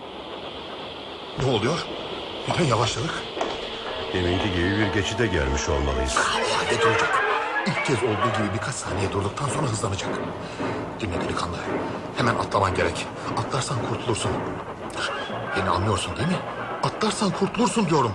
Ne oluyor? Neden yavaşladık? Deminki gibi bir geçide gelmiş olmalıyız. Hale duracak. İlk kez olduğu gibi birkaç saniye durduktan sonra hızlanacak. Dinle delikanlı. Hemen atlaman gerek. Atlarsan kurtulursun. Beni anlıyorsun değil mi? Atlarsan kurtulursun diyorum.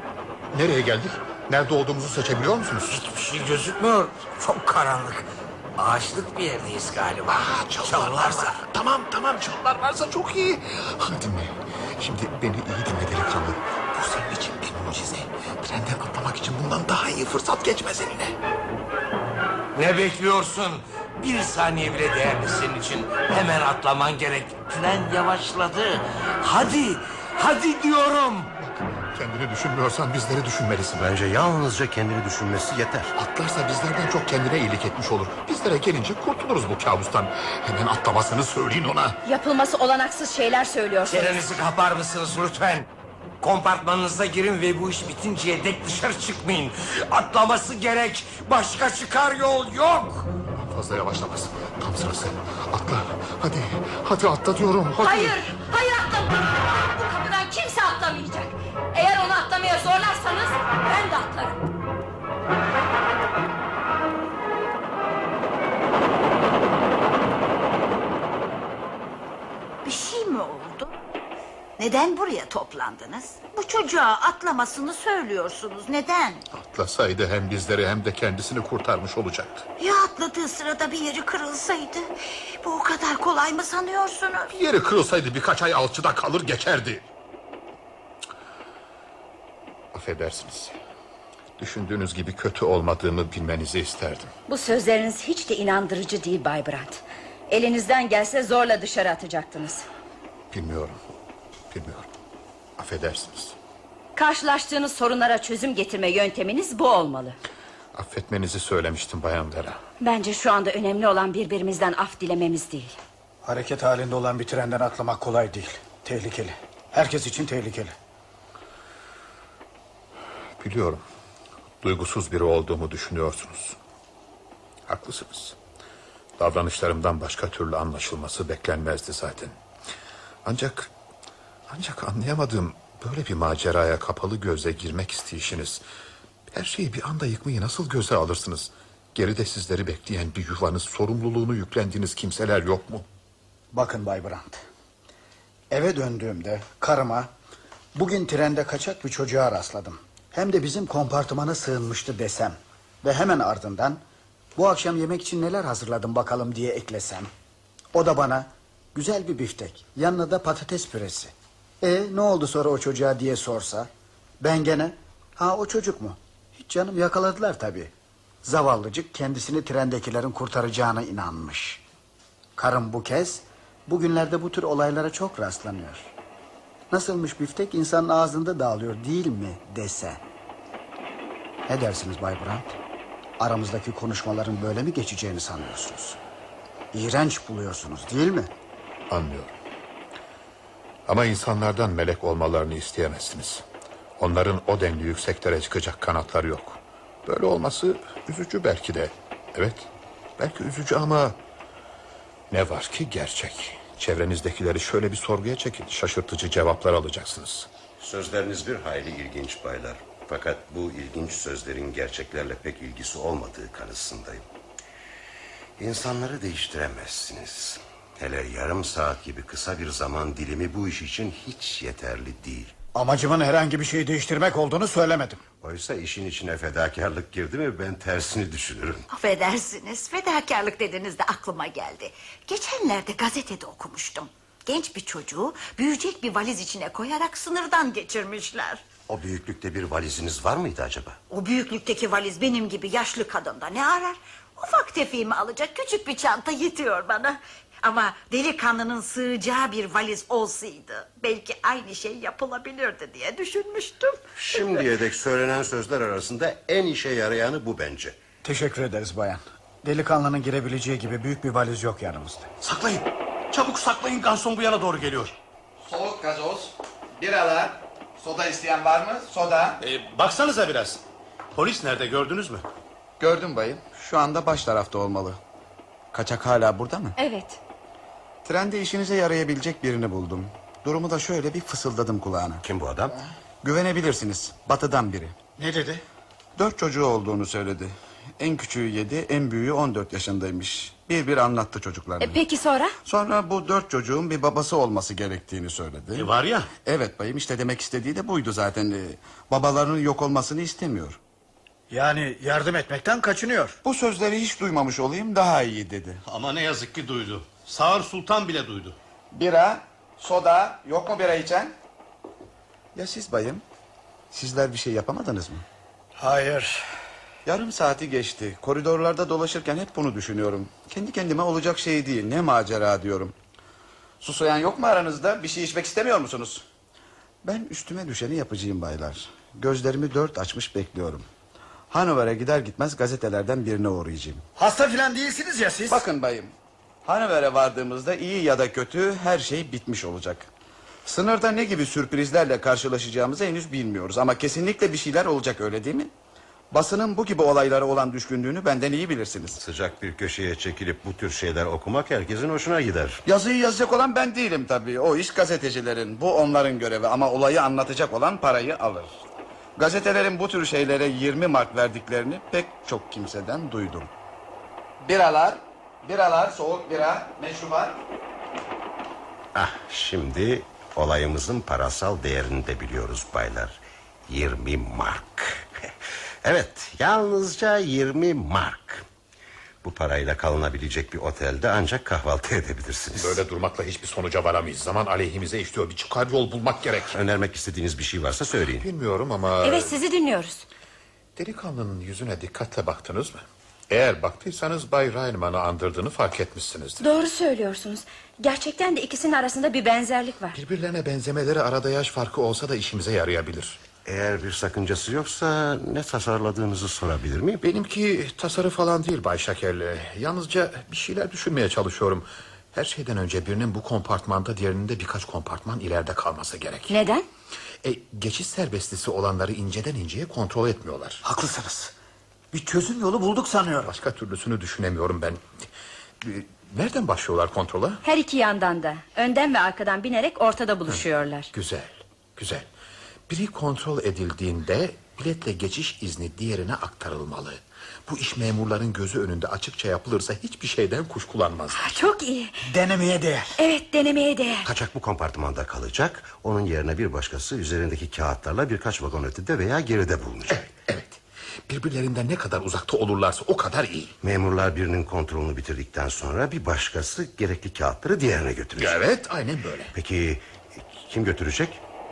Nereye geldik? Nerede olduğumuzu seçebiliyor musunuz? Hiçbir şey gözükmüyor. Çok karanlık. Ağaçlık bir yerdeyiz galiba. Çalılar varsa. Tamam çalılar varsa çok iyi. Hadi dinle. Şimdi beni iyi dinle delikanlı. Bu senin için bir mucize. Trenden atlamak için bundan daha iyi fırsat geçmez eline. Ne bekliyorsun? Bir saniye bile değerli senin için. Hemen atlaman gerek. Tren yavaşladı. Hadi diyorum. Kendini düşünmüyorsan bizleri düşünmelisin. Bence yalnızca kendini düşünmesi yeter. Atlarsa bizlerden çok kendine iyilik etmiş olur. Bizlere gelince kurtuluruz bu kabustan. Hemen atlamasını söyleyin ona. Yapılması olanaksız şeyler söylüyorsunuz. Çenenizi kapar mısınız lütfen? Kompartmanınıza girin ve bu iş bitinceye dek dışarı çıkmayın. Atlaması gerek. Başka çıkar yol yok. Fazla yavaşlamaz. Tam sırası. Atla. Hadi atla diyorum. Hadi. Hayır atlama. Bu kapıdan kimse atlamayacak. Eğer onu atlamaya zorlarsanız ben de atlarım. Bir şey mi oldu? Neden buraya toplandınız? Bu çocuğa atlamasını söylüyorsunuz. Neden? Atlasaydı hem bizleri hem de kendisini kurtarmış olacaktı. Ya atladığı sırada bir yeri kırılsaydı? Bu o kadar kolay mı sanıyorsunuz? Yeri kırılsaydı birkaç ay alçıda kalır geçerdi. Affedersiniz. Düşündüğünüz gibi kötü olmadığımı bilmenizi isterdim. Bu sözleriniz hiç de inandırıcı değil Bay Brandt. Elinizden gelse zorla dışarı atacaktınız. Bilmiyorum. Affedersiniz. Karşılaştığınız sorunlara çözüm getirme yönteminiz bu olmalı. Affetmenizi söylemiştim Bayan Vera. Bence şu anda önemli olan birbirimizden af dilememiz değil. Hareket halinde olan bir trenden atlamak kolay değil. Tehlikeli. Herkes için tehlikeli. Biliyorum. Duygusuz biri olduğumu düşünüyorsunuz. Haklısınız. Davranışlarımdan başka türlü anlaşılması beklenmezdi zaten. Ancak anlayamadığım böyle bir maceraya kapalı gözle girmek isteyişiniz. Her şeyi bir anda yıkmayı nasıl göze alırsınız? Geride sizleri bekleyen bir yuvanız, sorumluluğunu yüklendiğiniz kimseler yok mu? Bakın Bay Brandt. Eve döndüğümde karıma bugün trende kaçak bir çocuğa rastladım. Hem de bizim kompartımana sığınmıştı desem. Ve hemen ardından bu akşam yemek için neler hazırladım bakalım diye eklesem. O da bana güzel bir biftek, yanına da patates püresi. Ne oldu sonra o çocuğa diye sorsa. Ben gene o çocuk mu? Hiç canım, yakaladılar tabii. Zavallıcık kendisini trendekilerin kurtaracağına inanmış. Karım bu kez bugünlerde bu tür olaylara çok rastlanıyor. Nasılmış biftek, insanın ağzında dağılıyor değil mi dese. Ne dersiniz Bay Brandt? Aramızdaki konuşmaların böyle mi geçeceğini sanıyorsunuz? İğrenç buluyorsunuz değil mi? Anlıyorum. Ama insanlardan melek olmalarını isteyemezsiniz. Onların o denli yükseklere çıkacak kanatları yok. Böyle olması üzücü belki de. Evet, belki üzücü ama ne var ki gerçek. Çevrenizdekileri şöyle bir sorguya çekin. Şaşırtıcı cevaplar alacaksınız. Sözleriniz bir hayli ilginç baylar. Fakat bu ilginç sözlerin gerçeklerle pek ilgisi olmadığı kanısındayım. İnsanları değiştiremezsiniz. Hele yarım saat gibi kısa bir zaman dilimi bu iş için hiç yeterli değil. Amacımın herhangi bir şeyi değiştirmek olduğunu söylemedim. Oysa işin içine fedakarlık girdi mi ben tersini düşünürüm. Affedersiniz, fedakarlık dediğinizde aklıma geldi. Geçenlerde gazetede okumuştum. Genç bir çocuğu büyüyecek bir valiz içine koyarak sınırdan geçirmişler. O büyüklükte bir valiziniz var mıydı acaba? O büyüklükteki valiz benim gibi yaşlı kadında ne arar? Ufak tefeğimi alacak küçük bir çanta yetiyor bana. Ama delikanlının sığacağı bir valiz olsaydı belki aynı şey yapılabilirdi diye düşünmüştüm. Şimdiye dek söylenen sözler arasında en işe yarayanı bu bence. Teşekkür ederiz bayan. Delikanlının girebileceği gibi büyük bir valiz yok yanımızda. Saklayın. Çabuk saklayın, garson bu yana doğru geliyor. Soğuk gazoz, biralar, soda isteyen var mı? Soda. Baksanıza biraz. Polis nerede, gördünüz mü? Gördüm bayım. Şu anda baş tarafta olmalı. Kaçak hala burada mı? Evet. Trende işinize yarayabilecek birini buldum. Durumu da şöyle bir fısıldadım kulağına. Kim bu adam? Güvenebilirsiniz. Batı'dan biri. Ne dedi? 4 çocuğu olduğunu söyledi. En küçüğü 7, en büyüğü 14 yaşındaymış. Bir anlattı çocuklarını. Peki sonra? Sonra bu 4 çocuğun bir babası olması gerektiğini söyledi. Var ya. Evet bayım, işte demek istediği de buydu zaten. Babalarının yok olmasını istemiyor. Yani yardım etmekten kaçınıyor. Bu sözleri hiç duymamış olayım daha iyi dedi. Ama ne yazık ki duydu. Sağır Sultan bile duydu. Bira, soda, yok mu bira içen? Ya siz bayım? Sizler bir şey yapamadınız mı? Hayır. Yarım saati geçti. Koridorlarda dolaşırken hep bunu düşünüyorum. Kendi kendime olacak şey değil. Ne macera diyorum. Susayan yok mu aranızda? Bir şey içmek istemiyor musunuz? Ben üstüme düşeni yapacağım baylar. Gözlerimi dört açmış bekliyorum. Hanover'e gider gitmez gazetelerden birine uğrayacağım. Hasta filan değilsiniz ya siz. Bakın bayım. Hanover'e vardığımızda iyi ya da kötü her şey bitmiş olacak. Sınırda ne gibi sürprizlerle karşılaşacağımızı henüz bilmiyoruz. Ama kesinlikle bir şeyler olacak, öyle değil mi? Basının bu gibi olaylara olan düşkünlüğünü benden iyi bilirsiniz. Sıcak bir köşeye çekilip bu tür şeyler okumak herkesin hoşuna gider. Yazıyı yazacak olan ben değilim tabii. O iş gazetecilerin. Bu onların görevi. Ama olayı anlatacak olan parayı alır. Gazetelerin bu tür şeylere 20 mark verdiklerini pek çok kimseden duydum. Biralar, soğuk bira, meşrubat. Ah, şimdi olayımızın parasal değerini de biliyoruz baylar. 20 mark. Evet, yalnızca 20 mark. Bu parayla kalınabilecek bir otelde ancak kahvaltı edebilirsiniz. Böyle durmakla hiçbir sonuca varamayız. Zaman aleyhimize işliyor. Bir çıkar yol bulmak gerek. Önermek istediğiniz bir şey varsa söyleyin. Bilmiyorum ama... Evet, sizi dinliyoruz. Delikanlının yüzüne dikkatle baktınız mı? Eğer baktıysanız Bay Rainman'ı andırdığını fark etmişsinizdir. Doğru söylüyorsunuz. Gerçekten de ikisinin arasında bir benzerlik var. Birbirlerine benzemeleri arada yaş farkı olsa da işimize yarayabilir. Eğer bir sakıncası yoksa ne tasarladığınızı sorabilir miyim? Benimki tasarı falan değil Bay Şakerli. Yalnızca bir şeyler düşünmeye çalışıyorum. Her şeyden önce birinin bu kompartmanda, diğerinin de birkaç kompartman ileride kalması gerek. Neden? Geçiş serbestisi olanları inceden inceye kontrol etmiyorlar. Haklısınız. Bir çözüm yolu bulduk sanıyorum. Başka türlüsünü düşünemiyorum ben. Nereden başlıyorlar kontrola? Her iki yandan da. Önden ve arkadan binerek ortada buluşuyorlar. Güzel, güzel. Biri kontrol edildiğinde biletle geçiş izni diğerine aktarılmalı. Bu iş memurların gözü önünde açıkça yapılırsa hiçbir şeyden kuşkulanmaz. Çok iyi. Denemeye değer. Evet, denemeye değer. Kaçak bu kompartmanda kalacak. Onun yerine bir başkası üzerindeki kağıtlarla birkaç vagon ötede veya geride bulunacak. Evet. Birbirlerinden ne kadar uzakta olurlarsa o kadar iyi. Memurlar birinin kontrolünü bitirdikten sonra bir başkası gerekli kağıtları diğerine götürecek. Evet, aynen böyle. Peki kim götürecek?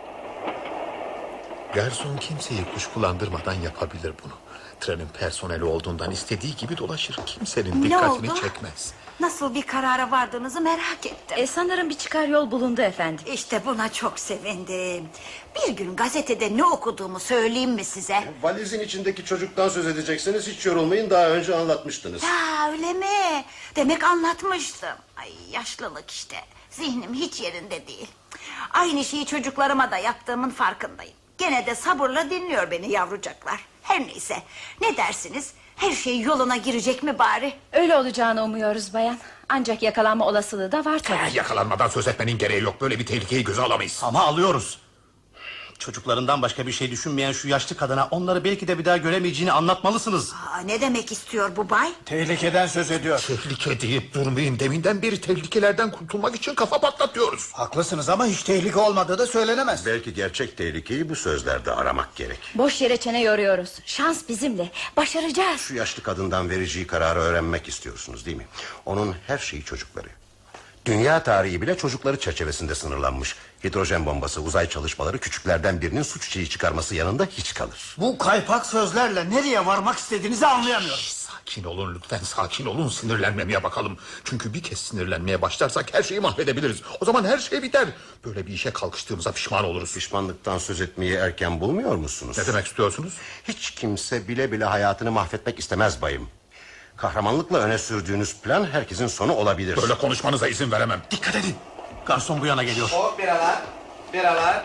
Garson kimseyi kuşkulandırmadan yapabilir bunu. Trenin personeli olduğundan istediği gibi dolaşır. Kimsenin dikkatini çekmez. Nasıl bir karara vardığınızı merak ettim. Sanırım bir çıkar yol bulundu efendim. İşte buna çok sevindim. Bir gün gazetede ne okuduğumu söyleyeyim mi size? Valizin içindeki çocuktan söz edecekseniz hiç yorulmayın, daha önce anlatmıştınız. Ha, öyle mi? Demek anlatmıştım. Ay, yaşlılık işte. Zihnim hiç yerinde değil. Aynı şeyi çocuklarıma da yaptığımın farkındayım. Gene de sabırla dinliyor beni yavrucaklar. Her neyse, ne dersiniz? Her şey yoluna girecek mi bari? Öyle olacağını umuyoruz bayan. Ancak yakalanma olasılığı da var tabii. Yakalanmadan söz etmenin gereği yok. Böyle bir tehlikeyi göze alamayız. Ama alıyoruz. Çocuklarından başka bir şey düşünmeyen şu yaşlı kadına onları belki de bir daha göremeyeceğini anlatmalısınız. Ne demek istiyor bu bay? Tehlikeden söz ediyor. Tehlike deyip durmayın. Deminden beri tehlikelerden kurtulmak için kafa patlatıyoruz. Haklısınız ama hiç tehlike olmadığı da söylenemez. Belki gerçek tehlikeyi bu sözlerde aramak gerek. Boş yere çene yoruyoruz. Şans bizimle. Başaracağız. Şu yaşlı kadından vereceği kararı öğrenmek istiyorsunuz değil mi? Onun her şeyi çocukları. Dünya tarihi bile çocukları çerçevesinde sınırlanmış. Hidrojen bombası, uzay çalışmaları küçüklerden birinin suç çiği çıkarması yanında hiç kalır. Bu kaypak sözlerle nereye varmak istediğinizi anlayamıyorum. Sakin olun lütfen, sakin olun. Sinirlenmemeye bakalım. Çünkü bir kez sinirlenmeye başlarsak her şeyi mahvedebiliriz. O zaman her şey biter. Böyle bir işe kalkıştığımıza pişman oluruz. Pişmanlıktan söz etmeyi erken bulmuyor musunuz? Ne demek istiyorsunuz? Hiç kimse bile bile hayatını mahvetmek istemez bayım. Kahramanlıkla öne sürdüğünüz plan herkesin sonu olabilir. Böyle konuşmanıza izin veremem. Dikkat edin. Garson bu yana geliyor. Soğuk biralar,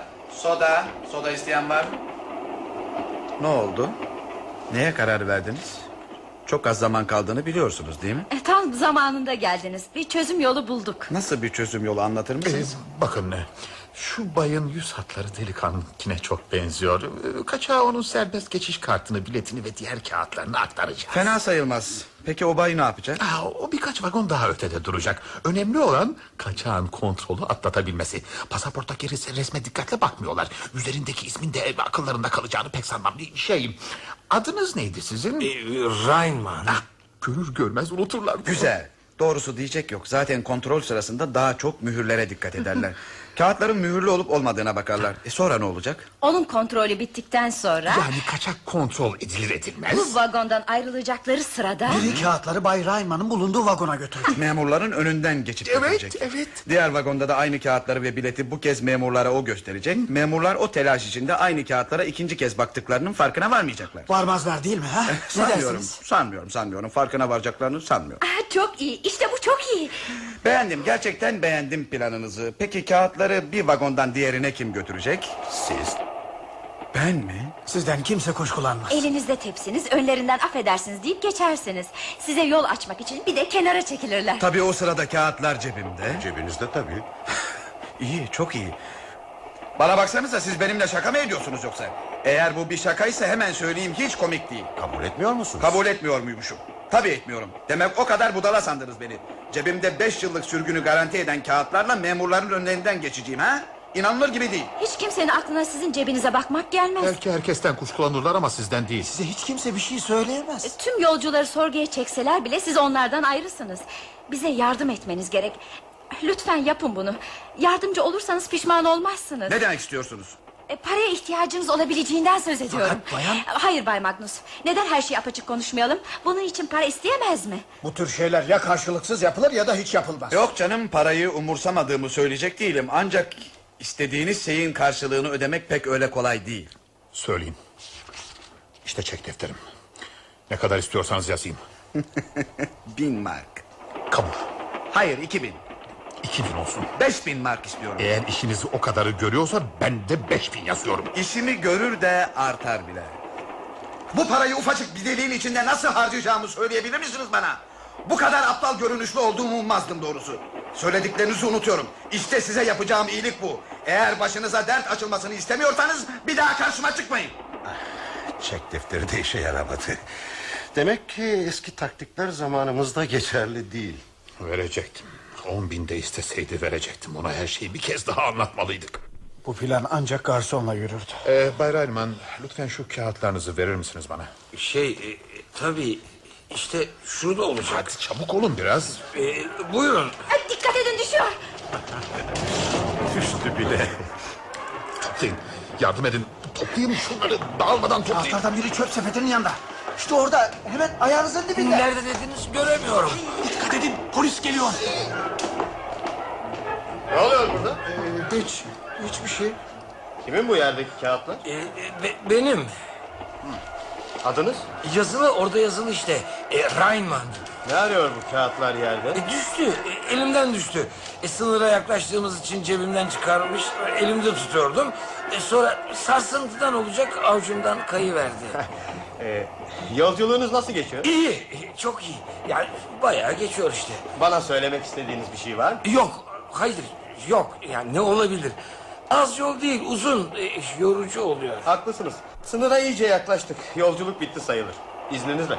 soda isteyen var mı? Ne oldu? Neye karar verdiniz? Çok az zaman kaldığını biliyorsunuz değil mi? Tam zamanında geldiniz. Bir çözüm yolu bulduk. Nasıl bir çözüm yolu anlatır mısınız? Bakın şu bayın yüz hatları delikanlına çok benziyor. Kaçağa onun serbest geçiş kartını, biletini ve diğer kağıtlarını aktaracağız. Fena sayılmaz. Peki o bay ne yapacak? O birkaç vagon daha ötede duracak. Önemli olan kaçağın kontrolü atlatabilmesi. Pasaporttaki resme dikkatle bakmıyorlar. Üzerindeki ismin de akıllarında kalacağını pek sanmam. Adınız neydi sizin? Rainman. Görür görmez unuturlar. Güzel. Doğrusu diyecek yok. Zaten kontrol sırasında daha çok mühürlere dikkat ederler. Kağıtların mühürlü olup olmadığına bakarlar. Sonra ne olacak? Onun kontrolü bittikten sonra Yani kaçak kontrol edilir edilmez. bu vagondan ayrılacakları sırada Biri kağıtları Bay Raymond'ın bulunduğu vagona götürecek. Memurların önünden geçip götürecek. Evet. Diğer vagonda da aynı kağıtları ve bileti bu kez memurlara o gösterecek. Memurlar o telaş içinde aynı kağıtlara ikinci kez baktıklarının farkına varmayacaklar. Varmazlar değil mi ha? Ne Sanmıyorum, dersiniz? sanmıyorum. Farkına varacaklarını sanmıyorum. çok iyi. İşte bu çok iyi. Beğendim, gerçekten beğendim planınızı. Peki kağıtları bir vagondan diğerine kim götürecek? Siz Ben mi? Sizden kimse kuşkulanmaz. Elinizde tepsiniz, önlerinden affedersiniz deyip geçersiniz. Size yol açmak için bir de kenara çekilirler. Tabii o sırada kağıtlar cebimde. cebinizde tabii. İyi, çok iyi. Bana baksanıza, siz benimle şaka mı ediyorsunuz yoksa? Eğer bu bir şakaysa hemen söyleyeyim, hiç komik değil. Kabul etmiyor musunuz? Kabul etmiyor muymuşum? Tabii etmiyorum. Demek o kadar budala sandınız beni. Cebimde 5 yıllık sürgünü garanti eden kağıtlarla memurların önlerinden geçeceğim ha? İnanılır gibi değil. Hiç kimsenin aklına sizin cebinize bakmak gelmez. Belki herkesten kuşkulanırlar ama sizden değil. Size hiç kimse bir şey söyleyemez. Tüm yolcuları sorguya çekseler bile siz onlardan ayrısınız. Bize yardım etmeniz gerek. Lütfen yapın bunu. Yardımcı olursanız pişman olmazsınız. Ne demek istiyorsunuz? Paraya ihtiyacınız olabileceğinden söz ediyorum. Fakat bayan- Hayır Bay Magnus. Neden her şeyi apaçık konuşmayalım? Bunun için para isteyemez mi? Bu tür şeyler ya karşılıksız yapılır ya da hiç yapılmaz. Yok canım, parayı umursamadığımı söyleyecek değilim. Ancak istediğiniz şeyin karşılığını ödemek pek öyle kolay değil. Söyleyeyim. İşte çek defterim. Ne kadar istiyorsanız yazayım. 1000 mark. Kabul. Hayır, 2000. 2000 olsun. 5000 mark istiyorum. Eğer işinizi o kadarı görüyorsa ben de 5000 yazıyorum. İşimi görür de artar bile. Bu parayı ufacık bir deliğin içinde nasıl harcayacağımı söyleyebilir misiniz bana? Bu kadar aptal görünüşlü olduğumu ummazdım doğrusu. Söylediklerinizi unutuyorum. İşte size yapacağım iyilik bu. Eğer başınıza dert açılmasını istemiyorsanız bir daha karşıma çıkmayın. Çek defteri de işe yaramadı. Demek ki eski taktikler zamanımızda geçerli değil. Verecektim. 10.000 de isteseydi verecektim. Ona her şeyi bir kez daha anlatmalıydık. Bu plan ancak garsonla yürürdü. Bay Raymond, lütfen şu kağıtlarınızı verir misiniz bana? Tabii işte şurada olacak. Hadi çabuk olun biraz. Buyurun. Dikkat edin, düşüyor. Düştü bile. Toplayın. Yardım edin. Toplayın şunları. Dağılmadan toplayın. Kağıtlardan biri çöp sepetinin yanında. İşte orada, hemen ayağınızın dibinde. Nerede dediniz, göremiyorum. Dikkat edin, polis geliyor. Ne oluyor burada? Hiçbir şey. Kimin bu yerdeki kağıtlar? Benim. Adınız? Yazılı, orada yazılı işte. Rainman. Ne arıyor bu kağıtlar yerde? Düştü. Elimden düştü. Sınıra yaklaştığımız için cebimden çıkarmış. Elimde tutuyordum. Sonra sarsıntıdan olacak avucumdan kayıverdi. Yolculuğunuz nasıl geçiyor? İyi. Çok iyi. Yani bayağı geçiyor işte. Bana söylemek istediğiniz bir şey var mı? Yok. Hayır. Yok. Yani ne olabilir? Az yol değil, uzun. Yorucu oluyor. Haklısınız. Sınıra iyice yaklaştık. Yolculuk bitti sayılır. İzninizle.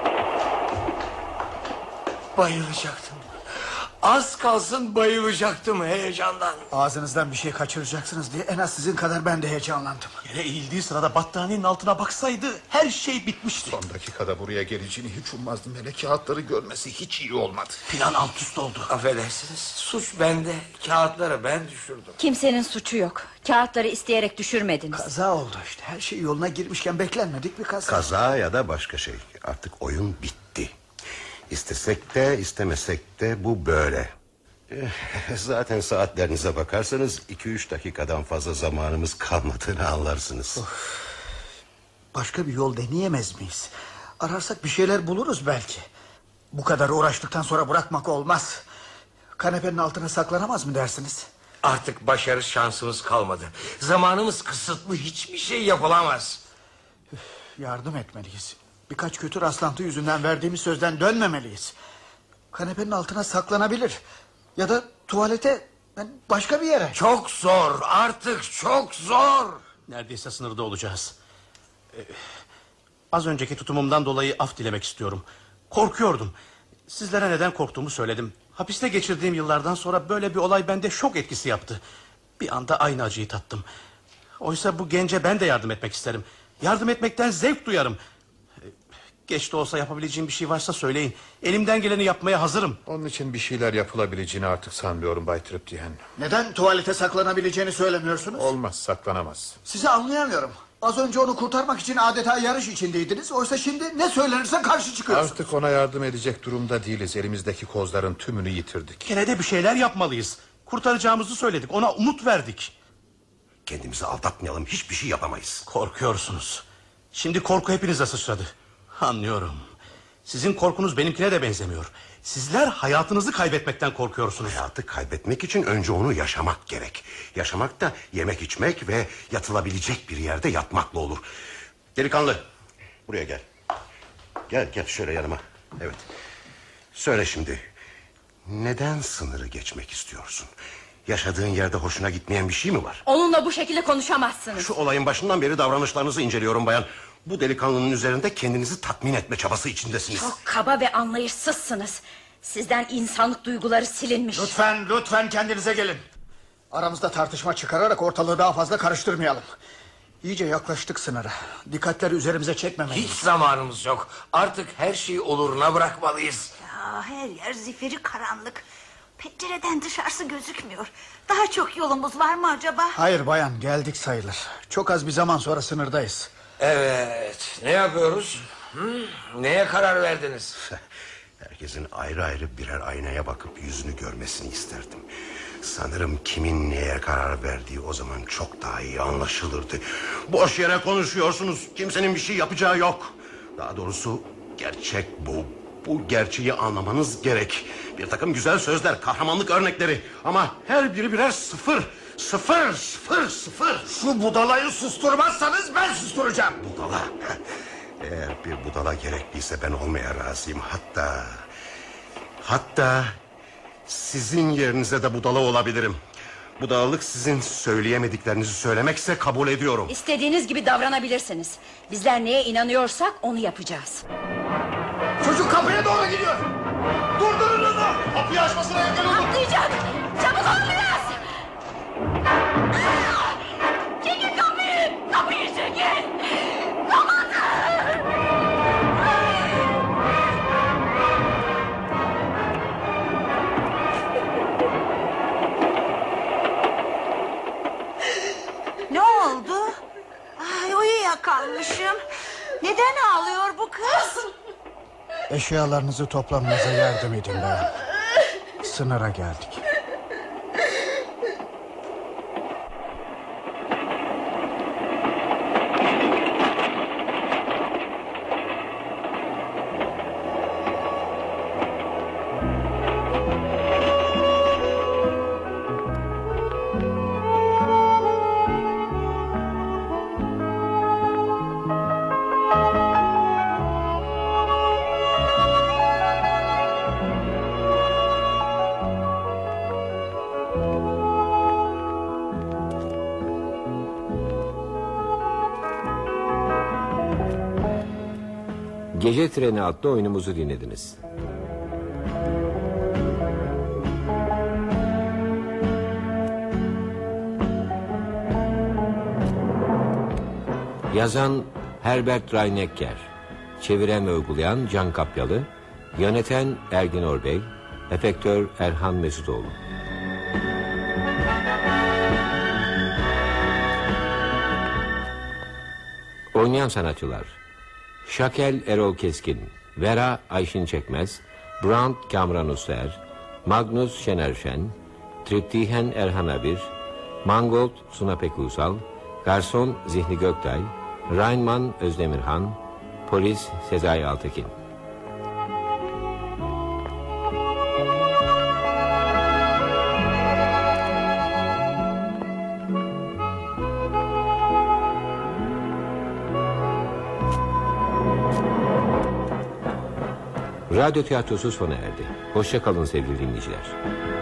Bayılacaktım. Az kalsın bayılacaktım heyecandan. Ağzınızdan bir şey kaçıracaksınız diye en az sizin kadar ben de heyecanlandım. Yere eğildiği sırada battaniyenin altına baksaydı her şey bitmişti. Son dakikada buraya geleceğini hiç ummazdım. Hele kağıtları görmesi hiç iyi olmadı. Plan alt üst oldu. Affedersiniz. Suç bende. Kağıtları ben düşürdüm. Kimsenin suçu yok. Kağıtları isteyerek düşürmediniz. Kaza oldu işte. Her şey yoluna girmişken beklenmedik bir kaza. Kaza ya da başka şey. Artık oyun bitti. İstesek de istemesek de bu böyle. Zaten saatlerinize bakarsanız 2-3 dakikadan fazla zamanımız kalmadığını anlarsınız. Başka bir yol deneyemez miyiz? Ararsak bir şeyler buluruz belki. Bu kadar uğraştıktan sonra bırakmak olmaz. Kanepenin altına saklanamaz mı dersiniz? Artık başarı şansımız kalmadı. Zamanımız kısıtlı, hiçbir şey yapılamaz. Yardım etmeliyiz. Birkaç kötü rastlantı yüzünden verdiğimiz sözden dönmemeliyiz. Kanepenin altına saklanabilir. Ya da tuvalete, başka bir yere. Çok zor, artık çok zor. Neredeyse sınırda olacağız. Az önceki tutumumdan dolayı af dilemek istiyorum. Korkuyordum. Sizlere neden korktuğumu söyledim. Hapiste geçirdiğim yıllardan sonra böyle bir olay bende şok etkisi yaptı. Bir anda aynı acıyı tattım. Oysa bu gence ben de yardım etmek isterim. Yardım etmekten zevk duyarım. Geç de olsa yapabileceğim bir şey varsa söyleyin. Elimden geleni yapmaya hazırım. Onun için bir şeyler yapılabileceğini artık sanmıyorum Bay Triptihan. Neden tuvalete saklanabileceğini söylemiyorsunuz? Olmaz, saklanamaz. Sizi anlayamıyorum. Az önce onu kurtarmak için adeta yarış içindeydiniz. Oysa şimdi ne söylenirse karşı çıkıyorsunuz. Artık ona yardım edecek durumda değiliz. Elimizdeki kozların tümünü yitirdik. Gene de bir şeyler yapmalıyız. Kurtaracağımızı söyledik, ona umut verdik. Kendimizi aldatmayalım, hiçbir şey yapamayız. Korkuyorsunuz. Şimdi korku hepinize sıçradı. Anlıyorum. Sizin korkunuz benimkine de benzemiyor. Sizler hayatınızı kaybetmekten korkuyorsunuz. Hayatı kaybetmek için önce onu yaşamak gerek. Yaşamak da yemek içmek ve yatılabilecek bir yerde yatmakla olur. Delikanlı, buraya gel. Gel şöyle yanıma. Evet. Söyle şimdi. Neden sınırı geçmek istiyorsun? Yaşadığın yerde hoşuna gitmeyen bir şey mi var? Onunla bu şekilde konuşamazsınız. Şu olayın başından beri davranışlarınızı inceliyorum bayan. Bu delikanlının üzerinde kendinizi tatmin etme çabası içindesiniz. Çok kaba ve anlayışsızsınız. Sizden insanlık duyguları silinmiş. Lütfen kendinize gelin. Aramızda tartışma çıkararak ortalığı daha fazla karıştırmayalım. İyice yaklaştık sınıra. Dikkatleri üzerimize çekmemeliyiz. Hiç zamanımız yok. Artık her şeyi oluruna bırakmalıyız. Ya, her yer zifiri karanlık. Pencereden dışarısı gözükmüyor. Daha çok yolumuz var mı acaba? Hayır bayan, geldik sayılır. Çok az bir zaman sonra sınırdayız. Evet, ne yapıyoruz? Neye karar verdiniz? Herkesin ayrı ayrı birer aynaya bakıp yüzünü görmesini isterdim. Sanırım kimin neye karar verdiği o zaman çok daha iyi anlaşılırdı. Boş yere konuşuyorsunuz. Kimsenin bir şey yapacağı yok. Daha doğrusu gerçek bu. Bu gerçeği anlamanız gerek. Bir takım güzel sözler, kahramanlık örnekleri. Ama her biri birer sıfır. Sıfır. Şu budalayı susturmazsanız ben susturacağım. Budala. Eğer bir budala gerekliyse ben olmaya razıyım. Hatta sizin yerinize de budala olabilirim. Budalalık sizin söyleyemediklerinizi söylemekse kabul ediyorum. İstediğiniz gibi davranabilirsiniz. Bizler neye inanıyorsak onu yapacağız. Çocuk kapıya doğru gidiyor. Durdurun onu. Kapıyı açmasına engel olun. Atlayacak. Çabuk ol biraz. Çekin kapıyı. Kapıyı çekin. Ne oldu? Ay, uyuyakalmışım. Neden ağlıyor bu kız? Eşyalarınızı toplamanıza yardım edin bayan. Sınıra geldik. Gece Treni adlı oyunumuzu dinlediniz. Yazan Herbert Reinecker, çeviren ve uygulayan Can Kapyalı, yöneten Ergin Orbey, efektör Erhan Mesutoğlu. Oynayan sanatçılar: Şakel Erol Keskin, Vera Ayşin Çekmez, Brand Kamran User, Magnus Şener Şen, Triptihan Erhan Abir, Mangold Suna Pekuysal, Garson Zihni Göktay, Rainman Özdemirhan, Polis Sezai Altekin. Radyo tiyatrosu sona erdi. Hoşça kalın sevgili dinleyiciler.